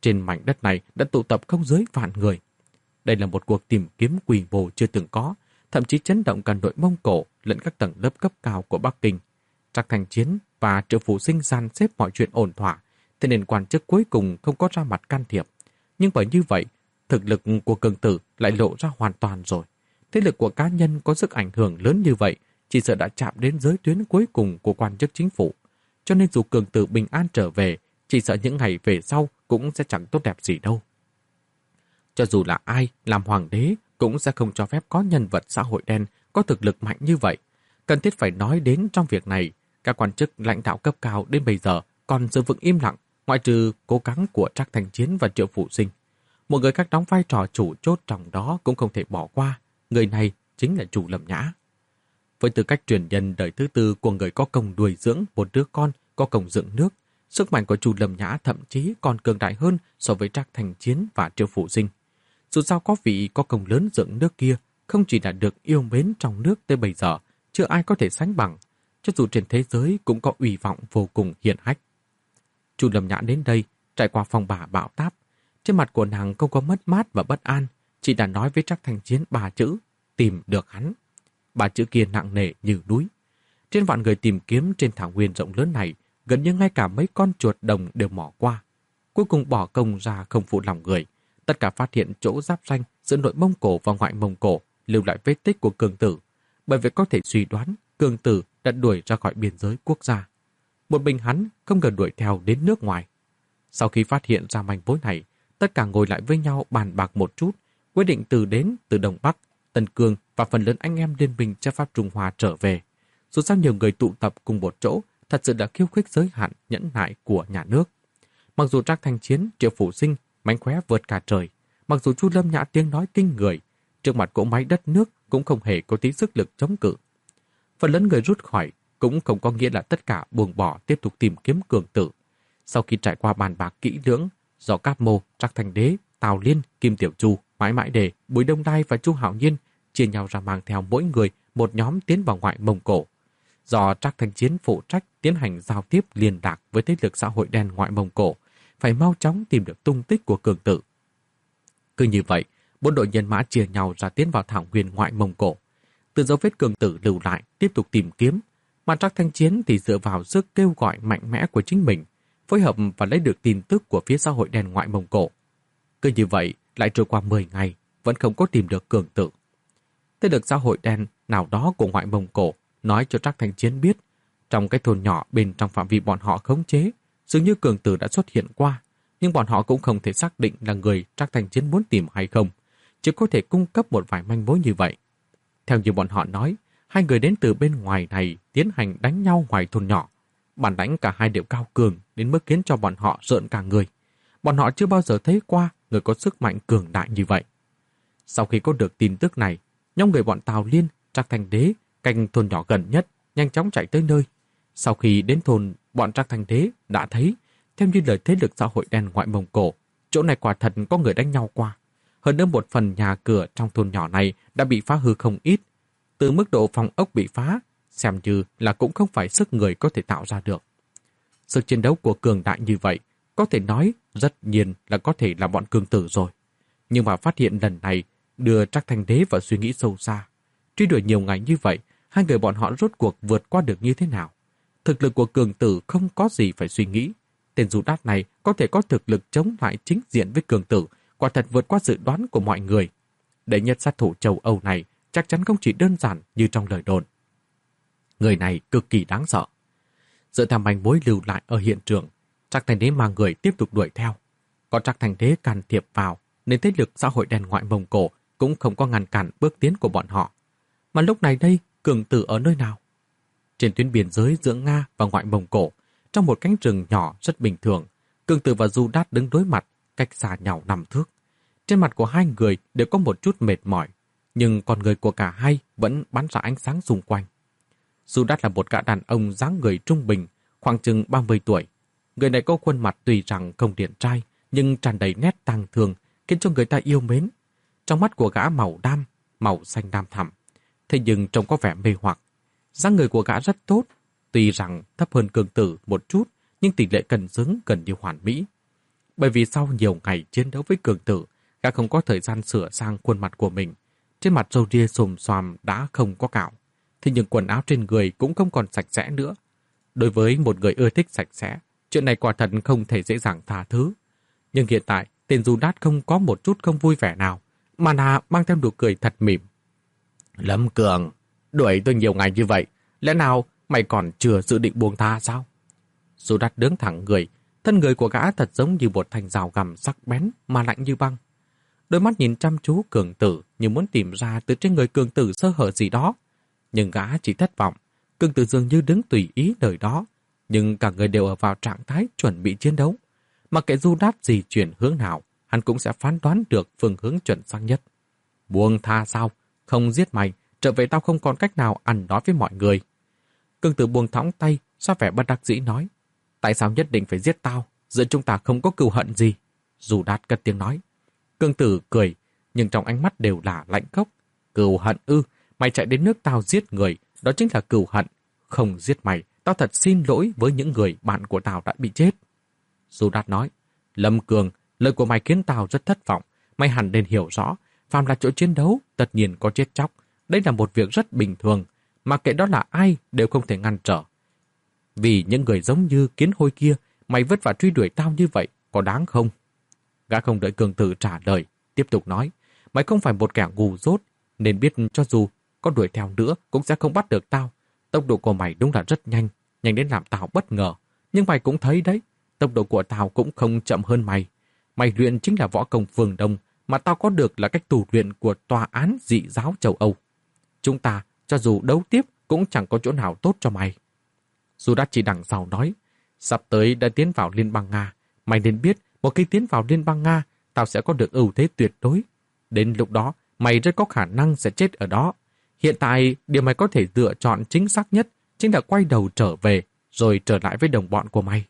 Trên mảnh đất này đã tụ tập không dưới vạn người. Đây là một cuộc tìm kiếm quy mô chưa từng có, thậm chí chấn động cả nội Mông Cổ lẫn các tầng lớp cấp cao của Bắc Kinh. Trác Thành Chiến và Triệu Phủ Sinh san xếp mọi chuyện ổn thỏa, thế nên quan chức cuối cùng không có ra mặt can thiệp. Nhưng bởi như vậy, thực lực của Cường Tử lại lộ ra hoàn toàn rồi. Thế lực của cá nhân có sức ảnh hưởng lớn như vậy, chỉ sợ đã chạm đến giới tuyến cuối cùng của quan chức chính phủ. Cho nên dù Cường Tử bình an trở về, chỉ sợ những ngày về sau cũng sẽ chẳng tốt đẹp gì đâu. Cho dù là ai làm hoàng đế cũng sẽ không cho phép có nhân vật xã hội đen có thực lực mạnh như vậy. Cần thiết phải nói đến trong việc này, các quan chức lãnh đạo cấp cao đến bây giờ còn giữ vững im lặng, ngoại trừ cố gắng của Trác Thành Chiến và Triệu Phủ Sinh. Một người khác đóng vai trò chủ chốt trong đó cũng không thể bỏ qua, người này chính là Chu Lâm Nhã. Với tư cách truyền nhân đời thứ tư của người có công nuôi dưỡng một đứa con có công dựng nước, sức mạnh của Chu Lâm Nhã thậm chí còn cường đại hơn so với Trác Thành Chiến và Triệu Phủ Sinh. Dù sao có vị có công lớn dựng nước kia, không chỉ đã được yêu mến trong nước tới bây giờ, chưa ai có thể sánh bằng, cho dù trên thế giới cũng có uy vọng vô cùng hiển hách. Chu Lâm Nhã đến đây, trải qua phong ba bão táp, trên mặt của nàng không có mất mát và bất an, chỉ đã nói với Trác Thành Chiến ba chữ, tìm được hắn. Ba chữ kia nặng nề như núi. Trên vạn người tìm kiếm trên thảo nguyên rộng lớn này, gần như ngay cả mấy con chuột đồng đều mò qua. Cuối cùng bỏ công ra không phụ lòng người. Tất cả phát hiện chỗ giáp ranh giữa nội Mông Cổ và ngoại Mông Cổ, lưu lại vết tích của Cường Tử. Bởi vậy có thể suy đoán Cường Tử đã đuổi ra khỏi biên giới quốc gia. Một mình hắn không cần đuổi theo đến nước ngoài. Sau khi phát hiện ra manh mối này, tất cả ngồi lại với nhau bàn bạc một chút, quyết định từ đến từ Đông Bắc, Tân Cương và phần lớn anh em liên minh chấp pháp Trung Hoa trở về. Dù sao nhiều người tụ tập cùng một chỗ, thật sự đã khiêu khích giới hạn nhẫn nại của nhà nước. Mặc dù Trác Thành Chiến, Triệu Phủ Sinh mánh khóe vượt cả trời, mặc dù Chu Lâm Nhã tiếng nói kinh người, trước mặt cỗ máy đất nước cũng không hề có tí sức lực chống cự. Phần lớn người rút khỏi cũng không có nghĩa là tất cả buông bỏ tiếp tục tìm kiếm Cường Tử. Sau khi trải qua bàn bạc kỹ lưỡng, do Cáp Mô, Trác Thành Đế, Tào Liên, Kim Tiểu Chu, Mãi Mãi Đề, Bùi Đông Đai và Chu Hạo Nhiên chia nhau ra mang theo mỗi người một nhóm tiến vào ngoại Mông Cổ. Do Trác Thành Chiến phụ trách tiến hành giao tiếp liên lạc với thế lực xã hội đen ngoại Mông Cổ, phải mau chóng tìm được tung tích của Cường Tử. Cứ như vậy, bốn đội nhân mã chia nhau ra tiến vào thảo nguyên ngoại Mông Cổ. Từ dấu vết Cường Tử lưu lại, tiếp tục tìm kiếm, mà Trác Thành Chiến thì dựa vào sức kêu gọi mạnh mẽ của chính mình, phối hợp và lấy được tin tức của phía xã hội đen ngoại Mông Cổ. Cứ như vậy, lại trôi qua mười ngày, vẫn không có tìm được Cường Tử. Thế lực xã hội đen nào đó của ngoại Mông Cổ nói cho Trác Thành Chiến biết, trong cái thôn nhỏ bên trong phạm vi bọn họ khống chế, dường như Cường Tử đã xuất hiện qua, nhưng bọn họ cũng không thể xác định là người Trác Thành Chiến muốn tìm hay không, chỉ có thể cung cấp một vài manh mối như vậy. Theo như bọn họ nói, hai người đến từ bên ngoài này tiến hành đánh nhau ngoài thôn nhỏ. Bản đánh cả hai đều cao cường đến mức khiến cho bọn họ rợn cả người. Bọn họ chưa bao giờ thấy qua người có sức mạnh cường đại như vậy. Sau khi có được tin tức này, nhóm người bọn Tào Liên, Trác Thành Đế canh thôn nhỏ gần nhất nhanh chóng chạy tới nơi. Sau khi đến thôn, bọn Trác Thành Đế đã thấy, theo như lời thế lực xã hội đen ngoại Mông Cổ, chỗ này quả thật có người đánh nhau qua. Hơn nữa một phần nhà cửa trong thôn nhỏ này đã bị phá hư không ít. Từ mức độ phòng ốc bị phá, xem như là cũng không phải sức người có thể tạo ra được. Sức chiến đấu của cường đại như vậy, có thể nói rất nhiên là có thể là bọn Cường Tử rồi. Nhưng mà phát hiện lần này đưa Trác Thành Đế vào suy nghĩ sâu xa. Truy đuổi nhiều ngày như vậy, hai người bọn họ rốt cuộc vượt qua được như thế nào? Thực lực của Cường Tử không có gì phải suy nghĩ. Tên du đát này có thể có thực lực chống lại chính diện với Cường Tử, quả thật vượt qua dự đoán của mọi người. Đệ nhất sát thủ châu Âu này chắc chắn không chỉ đơn giản như trong lời đồn. Người này cực kỳ đáng sợ. Dựa theo manh mối lưu lại ở hiện trường, Trác Thành Đế mang người tiếp tục đuổi theo. Có Trác Thành Đế can thiệp vào, nên thế lực xã hội đen ngoại Mông Cổ cũng không có ngăn cản bước tiến của bọn họ. Mà lúc này đây, Cường Tử ở nơi nào? Trên tuyến biên giới giữa Nga và ngoại Mông Cổ, trong một cánh rừng nhỏ rất bình thường, Cường Tử và Du Đát đứng đối mặt, cách xa nhau năm thước. Trên mặt của hai người đều có một chút mệt mỏi, nhưng con người của cả hai vẫn bắn ra ánh sáng xung quanh. Du Đát là một gã đàn ông dáng người trung bình, khoảng chừng ba mươi tuổi. Người này có khuôn mặt tuy rằng không điển trai, nhưng tràn đầy nét tang thương, khiến cho người ta yêu mến. Trong mắt của gã màu đam, màu xanh đam thẳm, thế nhưng trông có vẻ mê hoặc. Dáng người của gã rất tốt, tuy rằng thấp hơn Cường Tử một chút, nhưng tỷ lệ cân xứng gần như hoàn mỹ. bởi vì sau nhiều ngày chiến đấu với cường tử, gã không có thời gian sửa sang khuôn mặt của mình. Trên mặt râu ria xồm xoàm đã không có cạo, thì những quần áo trên người cũng không còn sạch sẽ nữa. Đối với một người ưa thích sạch sẽ, chuyện này quả thật không thể dễ dàng tha thứ. Nhưng hiện tại, tên Judas không có một chút không vui vẻ nào, mà là mang theo nụ cười thật mỉm. Lâm Cường, đuổi tôi nhiều ngày như vậy, lẽ nào mày còn chưa dự định buông tha sao? Judas đứng thẳng người, thân người của gã thật giống như một thanh rào găm sắc bén mà lạnh như băng. Đôi mắt nhìn chăm chú cường tử như muốn tìm ra từ trên người cường tử sơ hở gì đó. Nhưng gã chỉ thất vọng, cường tử dường như đứng tùy ý đời đó, nhưng cả người đều ở vào trạng thái chuẩn bị chiến đấu. Mặc kệ Judas gì chuyển hướng nào, hắn cũng sẽ phán đoán được phương hướng chuẩn xác nhất. Buông tha sao? Không giết mày, trở về tao không còn cách nào ăn nói với mọi người. Cường tử buông thõng tay, ra vẻ bất đắc dĩ nói. Tại sao nhất định phải giết tao? Giữa chúng ta không có cừu hận gì. Judas cất tiếng nói. Cường tử cười, nhưng trong ánh mắt đều là lạnh khốc. Cừu hận ư, mày chạy đến nước tao giết người, đó chính là cừu hận. Không giết mày, tao thật xin lỗi với những người bạn của tao đã bị chết. Judas nói, Lâm Cường, lời của mày khiến tao rất thất vọng. Mày hẳn nên hiểu rõ, phàm là chỗ chiến đấu, tất nhiên có chết chóc. Đây là một việc rất bình thường, mà kệ đó là ai đều không thể ngăn trở. Vì những người giống như kiến hôi kia, mày vất vả truy đuổi tao như vậy, có đáng không? Gã không đợi cường tử trả lời, tiếp tục nói, mày không phải một kẻ ngu dốt, nên biết cho dù có đuổi theo nữa cũng sẽ không bắt được tao. Tốc độ của mày đúng là rất nhanh, nhanh đến làm tao bất ngờ. Nhưng mày cũng thấy đấy, tốc độ của tao cũng không chậm hơn mày. Mày luyện chính là võ công phương Đông, mà tao có được là cách tu luyện của tòa án dị giáo châu Âu. Chúng ta, cho dù đấu tiếp, cũng chẳng có chỗ nào tốt cho mày. Judas chỉ đằng sau nói, sắp tới đã tiến vào Liên bang Nga. Mày nên biết, một khi tiến vào Liên bang Nga, tao sẽ có được ưu thế tuyệt đối. Đến lúc đó, mày rất có khả năng sẽ chết ở đó. Hiện tại, điều mày có thể lựa chọn chính xác nhất chính là quay đầu trở về, rồi trở lại với đồng bọn của mày.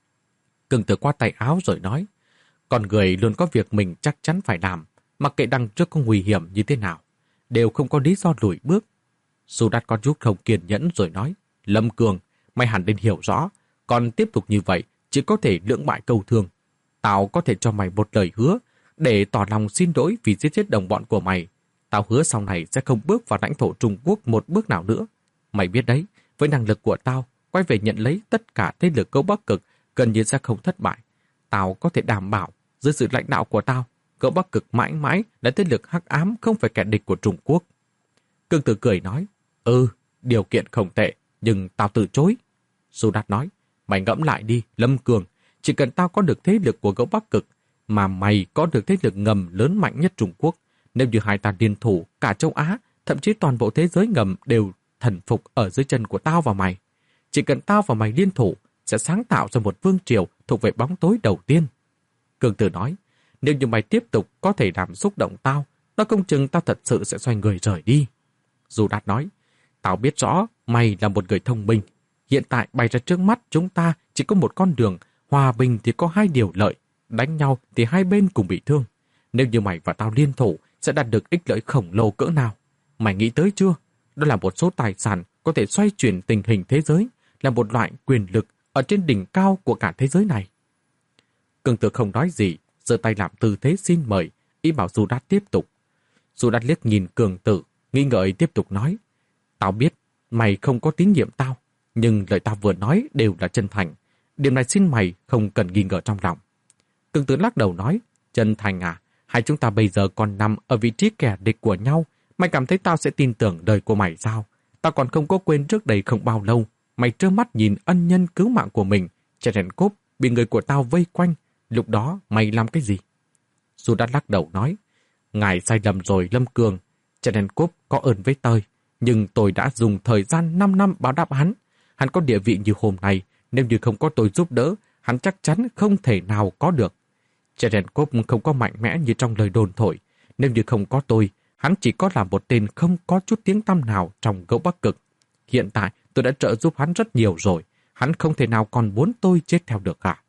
Cường tử qua tay áo rồi nói, con người luôn có việc mình chắc chắn phải làm, mặc kệ đằng trước có nguy hiểm như thế nào, đều không có lý do lùi bước. Judas có chút không kiên nhẫn rồi nói, Lâm Cường, mày hẳn nên hiểu rõ, còn tiếp tục như vậy chỉ có thể lưỡng bại câu thương. Tao có thể cho mày một lời hứa để tỏ lòng xin lỗi vì giết chết đồng bọn của mày. Tao hứa sau này sẽ không bước vào lãnh thổ Trung Quốc một bước nào nữa. Mày biết đấy, với năng lực của tao, quay về nhận lấy tất cả thế lực Cấu Bắc Cực gần như sẽ không thất bại. Tao có thể đảm bảo, dưới sự lãnh đạo của tao, Cấu Bắc Cực mãi mãi là thế lực hắc ám không phải kẻ địch của Trung Quốc. Cường tử cười nói, ừ, điều kiện không tệ, nhưng tao từ chối. Judas nói, mày ngẫm lại đi, Lâm Cường, chỉ cần tao có được thế lực của Cấu Bắc Cực, mà mày có được thế lực ngầm lớn mạnh nhất Trung Quốc, nếu như hai ta liên thủ, cả châu Á, thậm chí toàn bộ thế giới ngầm đều thần phục ở dưới chân của tao và mày. Chỉ cần tao và mày liên thủ, sẽ sáng tạo ra một vương triều thuộc về bóng tối đầu tiên. Cường tử nói, nếu như mày tiếp tục có thể làm xúc động tao, nó không chừng tao thật sự sẽ xoay người rời đi. Judas nói, tao biết rõ mày là một người thông minh. Hiện tại bày ra trước mắt chúng ta chỉ có một con đường, hòa bình thì có hai điều lợi, đánh nhau thì hai bên cùng bị thương. Nếu như mày và tao liên thủ, sẽ đạt được ích lợi khổng lồ cỡ nào. Mày nghĩ tới chưa? Đó là một số tài sản có thể xoay chuyển tình hình thế giới, là một loại quyền lực ở trên đỉnh cao của cả thế giới này. Cường tử không nói gì, giơ tay làm tư thế xin mời, ý bảo Judas tiếp tục. Judas liếc nhìn cường tử, nghi ngợi tiếp tục nói, tao biết mày không có tín nhiệm tao, nhưng lời tao vừa nói đều là chân thành. Điểm này xin mày không cần nghi ngờ trong lòng. Cường tử lắc đầu nói, chân thành à, hai chúng ta bây giờ còn nằm ở vị trí kẻ địch của nhau, mày cảm thấy tao sẽ tin tưởng lời của mày sao? Tao còn không có quên trước đây không bao lâu, mày trơ mắt nhìn ân nhân cứu mạng của mình, Cherenkov, bị người của tao vây quanh, lúc đó mày làm cái gì? Judas lắc đầu nói, ngài sai lầm rồi Lâm Cường, Cherenkov có ơn với tôi, nhưng tôi đã dùng thời gian năm năm báo đáp hắn. Hắn có địa vị như hôm nay, nếu như không có tôi giúp đỡ, hắn chắc chắn không thể nào có được. Cherenkov không có mạnh mẽ như trong lời đồn thổi, nếu như không có tôi, hắn chỉ có là một tên không có chút tiếng tăm nào trong Cấu Bắc Cực. Hiện tại tôi đã trợ giúp hắn rất nhiều rồi, hắn không thể nào còn muốn tôi chết theo được cả.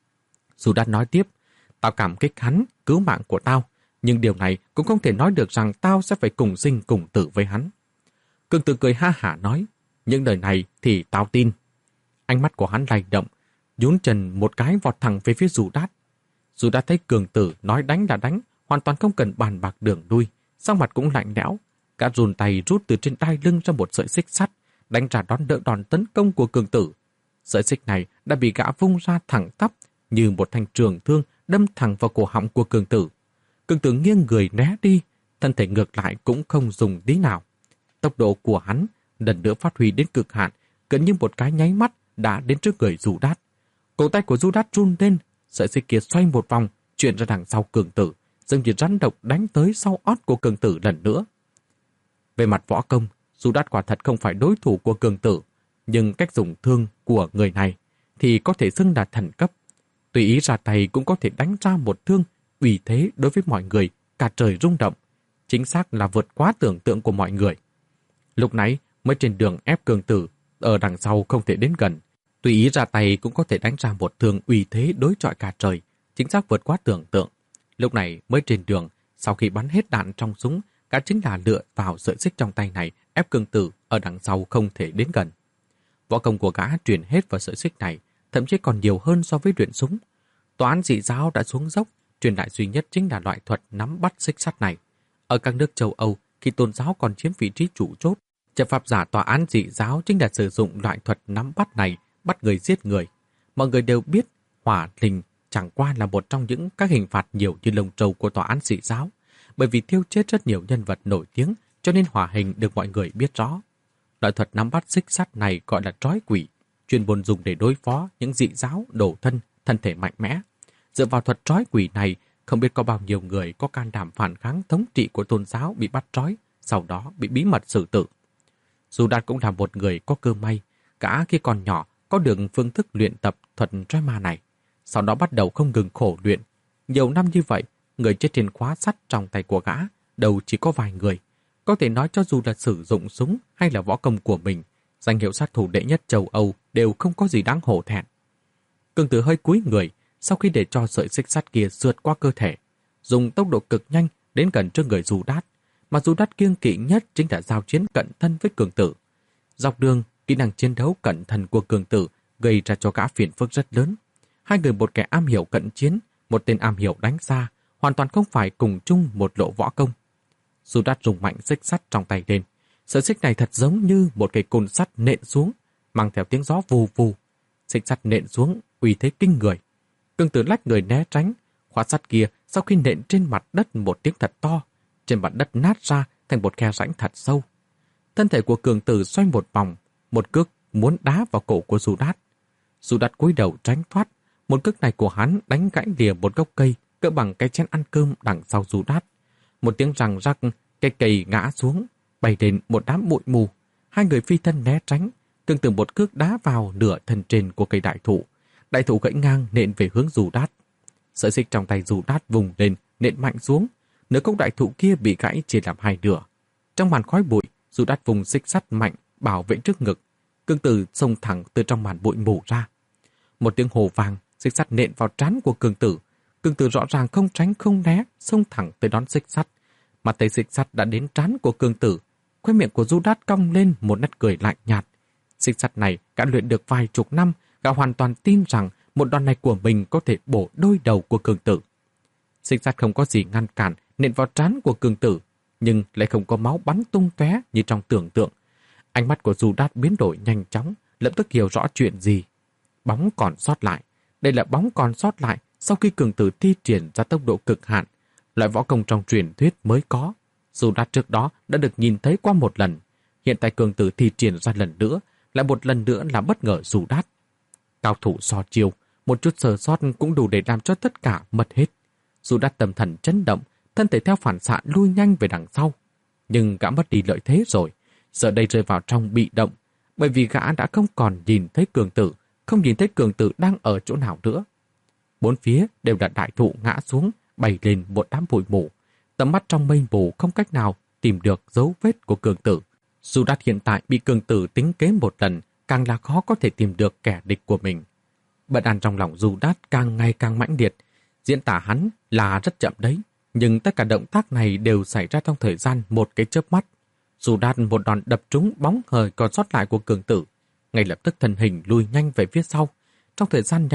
Judas nói tiếp, tao cảm kích hắn, cứu mạng của tao, nhưng điều này cũng không thể nói được rằng tao sẽ phải cùng sinh cùng tử với hắn. Cường tử cười ha hả nói, những lời này thì tao tin. Ánh mắt của hắn lay động, nhún chân một cái vọt thẳng về phía Judas. Dù đã thấy cường tử nói đánh là đánh, hoàn toàn không cần bàn bạc đường lui, sắc mặt cũng lạnh lẽo. Gã run tay rút từ trên đai lưng ra một sợi xích sắt, đánh ra đón đỡ đòn tấn công của cường tử. Sợi xích này đã bị gã vung ra thẳng tắp như một thanh trường thương đâm thẳng vào cổ họng của cường tử. Cường tử nghiêng người né đi, thân thể ngược lại cũng không dùng tí nào. Tốc độ của hắn lần nữa phát huy đến cực hạn, gần như một cái nháy mắt đã đến trước người Du Đát. Cổ tay của Du Đát run lên, sợi xích kia xoay một vòng, chuyển ra đằng sau cường tử, dường như rắn độc đánh tới sau ót của cường tử lần nữa. Về mặt võ công, Du Đát quả thật không phải đối thủ của cường tử, nhưng cách dùng thương của người này thì có thể xưng là thần cấp. Tùy ý ra tay cũng có thể đánh ra một thương uy thế đối với mọi người, cả trời rung động. Chính xác là vượt quá tưởng tượng của mọi người. Lúc nãy mới trên đường ép cường tử, ở đằng sau không thể đến gần. Tùy ý ra tay cũng có thể đánh ra một thương uy thế đối chọi cả trời, chính xác vượt quá tưởng tượng. Lúc này mới trên đường, sau khi bắn hết đạn trong súng, cả chính là lựa vào sợi xích trong tay này ép cường tử ở đằng sau không thể đến gần. Võ công của gã truyền hết vào sợi xích này, thậm chí còn nhiều hơn so với luyện súng. Tòa án dị giáo đã xuống dốc, truyền đại duy nhất chính là loại thuật nắm bắt xích sắt này. Ở các nước châu Âu, khi tôn giáo còn chiếm vị trí chủ chốt, trận pháp giả tòa án dị giáo chính là sử dụng loại thuật nắm bắt này bắt người giết người. Mọi người đều biết hỏa linh chẳng qua là một trong những các hình phạt nhiều như lông trâu của tòa án dị giáo, bởi vì thiêu chết rất nhiều nhân vật nổi tiếng, cho nên hỏa hình được mọi người biết rõ. Loại thuật nắm bắt xích sắt này gọi là trói quỷ, chuyên môn dùng để đối phó những dị giáo đổ thân, thân thể mạnh mẽ. Dựa vào thuật trói quỷ này, không biết có bao nhiêu người có can đảm phản kháng thống trị của tôn giáo bị bắt trói, sau đó bị bí mật xử tử. Du Đát cũng là một người có cơ may, cả khi còn nhỏ có được phương thức luyện tập thuật trói ma này. Sau đó bắt đầu không ngừng khổ luyện. Nhiều năm như vậy, người chết trên khóa sắt trong tay của gã, đầu chỉ có vài người. Có thể nói cho dù là sử dụng súng hay là võ công của mình, danh hiệu sát thủ đệ nhất châu Âu đều không có gì đáng hổ thẹn. Cường tử hơi cúi người, sau khi để cho sợi xích sắt kia sượt qua cơ thể, dùng tốc độ cực nhanh đến gần trước người Du Đát. Mà Du Đát kiêng kỵ nhất chính là giao chiến cận thân với cường tử. Dọc đường, kỹ năng chiến đấu cận thân của cường tử gây ra cho gã phiền phức rất lớn. Hai người, một kẻ am hiểu cận chiến, một tên am hiểu đánh xa, hoàn toàn không phải cùng chung một lộ võ công. Du Đát dùng mạnh xích sắt trong tay lên. Sợi xích này thật giống như một cây côn sắt nện xuống, mang theo tiếng gió vù vù. Xích sắt nện xuống, uy thế kinh người. Cường tử lách người né tránh, khóa sắt kia sau khi nện trên mặt đất một tiếng thật to, trên mặt đất nát ra thành một khe rãnh thật sâu. Thân thể của cường tử xoay một vòng, một cước muốn đá vào cổ của Du Đát. Du Đát cúi đầu tránh thoát, một cước này của hắn đánh gãy lìa một gốc cây cỡ bằng cái chén ăn cơm đằng sau Du Đát. Một tiếng răng rắc, cây cây ngã xuống, bay lên một đám bụi mù. Hai người phi thân né tránh, cường tử một cước đá vào nửa thân trên của cây đại thụ. Đại thụ gãy ngang nện về hướng Du Đát. Sợi xích trong tay Du Đát vùng lên, nện mạnh xuống. Nửa gốc đại thụ kia bị gãy chia làm hai nửa. Trong màn khói bụi, Du Đát vùng xích sắt mạnh bảo vệ trước ngực. Cường tử xông thẳng từ trong màn bụi mù ra. Một tiếng hồ vang, xích sắt nện vào trán của cường tử. Cường tử rõ ràng không tránh không né, xông thẳng tới đón xích sắt. Mặt tay xích sắt đã đến trán của cường tử. Khóe miệng của Du Đát cong lên một nét cười lạnh nhạt. Xích sắt này đã luyện được vài chục năm, gã hoàn toàn tin rằng một đòn này của mình có thể bổ đôi đầu của cường tử. Xích sắt không có gì ngăn cản, nện vào trán của cường tử, nhưng lại không có máu bắn tung tóe như trong tưởng tượng. Ánh mắt của Du Đát biến đổi nhanh chóng, lập tức hiểu rõ chuyện gì. Bóng còn sót lại. Đây là bóng còn sót lại sau khi cường tử thi triển ra tốc độ cực hạn, loại võ công trong truyền thuyết mới có. Du Đát trước đó đã được nhìn thấy qua một lần. Hiện tại cường tử thi triển ra lần nữa, lại một lần nữa là bất ngờ Du Đát. Cao thủ so chiêu, một chút sơ sót cũng đủ để làm cho tất cả mất hết. Du Đát tâm thần chấn động, thân thể theo phản xạ lui nhanh về đằng sau. Nhưng gã mất đi lợi thế rồi, giờ đây rơi vào trong bị động, bởi vì gã đã không còn nhìn thấy cường tử, không nhìn thấy cường tử đang ở chỗ nào nữa. Bốn phía đều là đại thụ ngã xuống, bay lên một đám bụi mù. Tầm mắt trong mây mù không cách nào tìm được dấu vết của cường tử. Du Đát hiện tại bị cường tử tính kế một lần, càng là khó có thể tìm được kẻ địch của mình. Bất an trong lòng Du Đát càng ngày càng mãnh liệt. Diễn tả hắn là rất chậm đấy, nhưng tất cả động tác này đều xảy ra trong thời gian một cái chớp mắt. Du Đát một đòn đập trúng bóng hời còn sót lại của cường tử, ngay lập tức thân hình lùi nhanh về phía sau. Trong thời gian nháy mắt,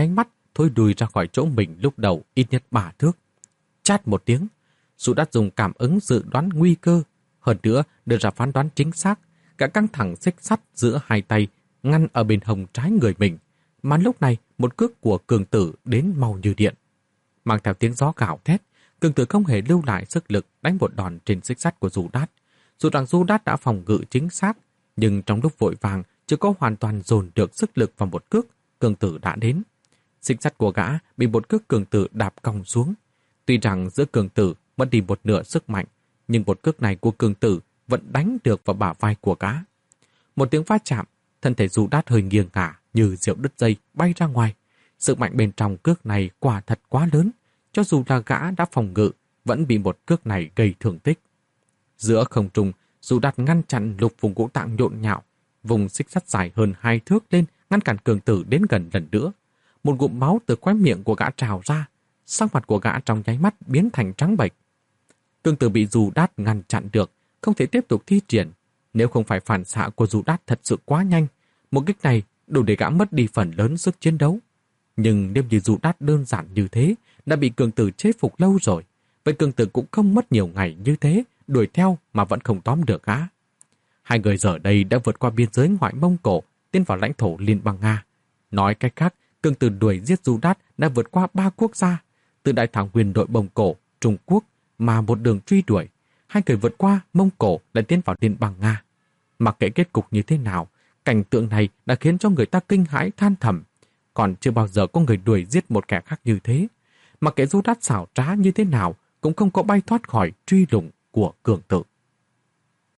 thôi đùi ra khỏi chỗ mình lúc đầu ít nhất ba thước. Chát một tiếng, dù đã dùng cảm ứng dự đoán nguy cơ, hơn nữa đưa ra phán đoán chính xác, cả căng thẳng xích sắt giữa hai tay ngăn ở bên hông trái người mình, mà lúc này một cước của cường tử đến mau như điện. Mang theo tiếng gió gào thét, cường tử không hề lưu lại sức lực đánh một đòn trên xích sắt của dù đát. Dù rằng dù đát đã phòng ngự chính xác, nhưng trong lúc vội vàng chưa có hoàn toàn dồn được sức lực vào một cước, cường tử đã đến. Xích sắt của gã bị một cước cường tử đạp cong xuống. Tuy rằng giữa cường tử mất đi một nửa sức mạnh, nhưng một cước này của cường tử vẫn đánh được vào bả vai của gã. Một tiếng va chạm, thân thể dù đát hơi nghiêng ngả như diều đứt dây bay ra ngoài. Sức mạnh bên trong cước này quả thật quá lớn, cho dù là gã đã phòng ngự, vẫn bị một cước này gây thương tích. Giữa không trung, dù đát ngăn chặn lục vùng ngũ tạng nhộn nhạo, vùng xích sắt dài hơn hai thước lên ngăn cản cường tử đến gần lần nữa. Một ngụm máu từ khóe miệng của gã trào ra, sắc mặt của gã trong nháy mắt biến thành trắng bệch. Cường tử bị dù đát ngăn chặn được, không thể tiếp tục thi triển. Nếu không phải phản xạ của dù đát thật sự quá nhanh, một kích này đủ để gã mất đi phần lớn sức chiến đấu. Nhưng nếu như dù đát đơn giản như thế, đã bị cường tử chế phục lâu rồi, vậy cường tử cũng không mất nhiều ngày như thế, đuổi theo mà vẫn không tóm được gã. Hai người giờ đây đã vượt qua biên giới ngoại Mông Cổ, tiến vào lãnh thổ Liên bang Nga. Nói cách khác, cường tử đuổi giết dù đát đã vượt qua ba quốc gia, từ Đại Thảo Nguyên nội Mông Cổ, Trung Quốc, mà một đường truy đuổi. Hai người vượt qua Mông Cổ lại tiến vào Liên bang Nga. Mặc kệ kết cục như thế nào, cảnh tượng này đã khiến cho người ta kinh hãi than thầm. Còn chưa bao giờ có người đuổi giết một kẻ khác như thế. Mặc kệ dù đát xảo trá như thế nào, cũng không có bay thoát khỏi truy lùng của cường tử.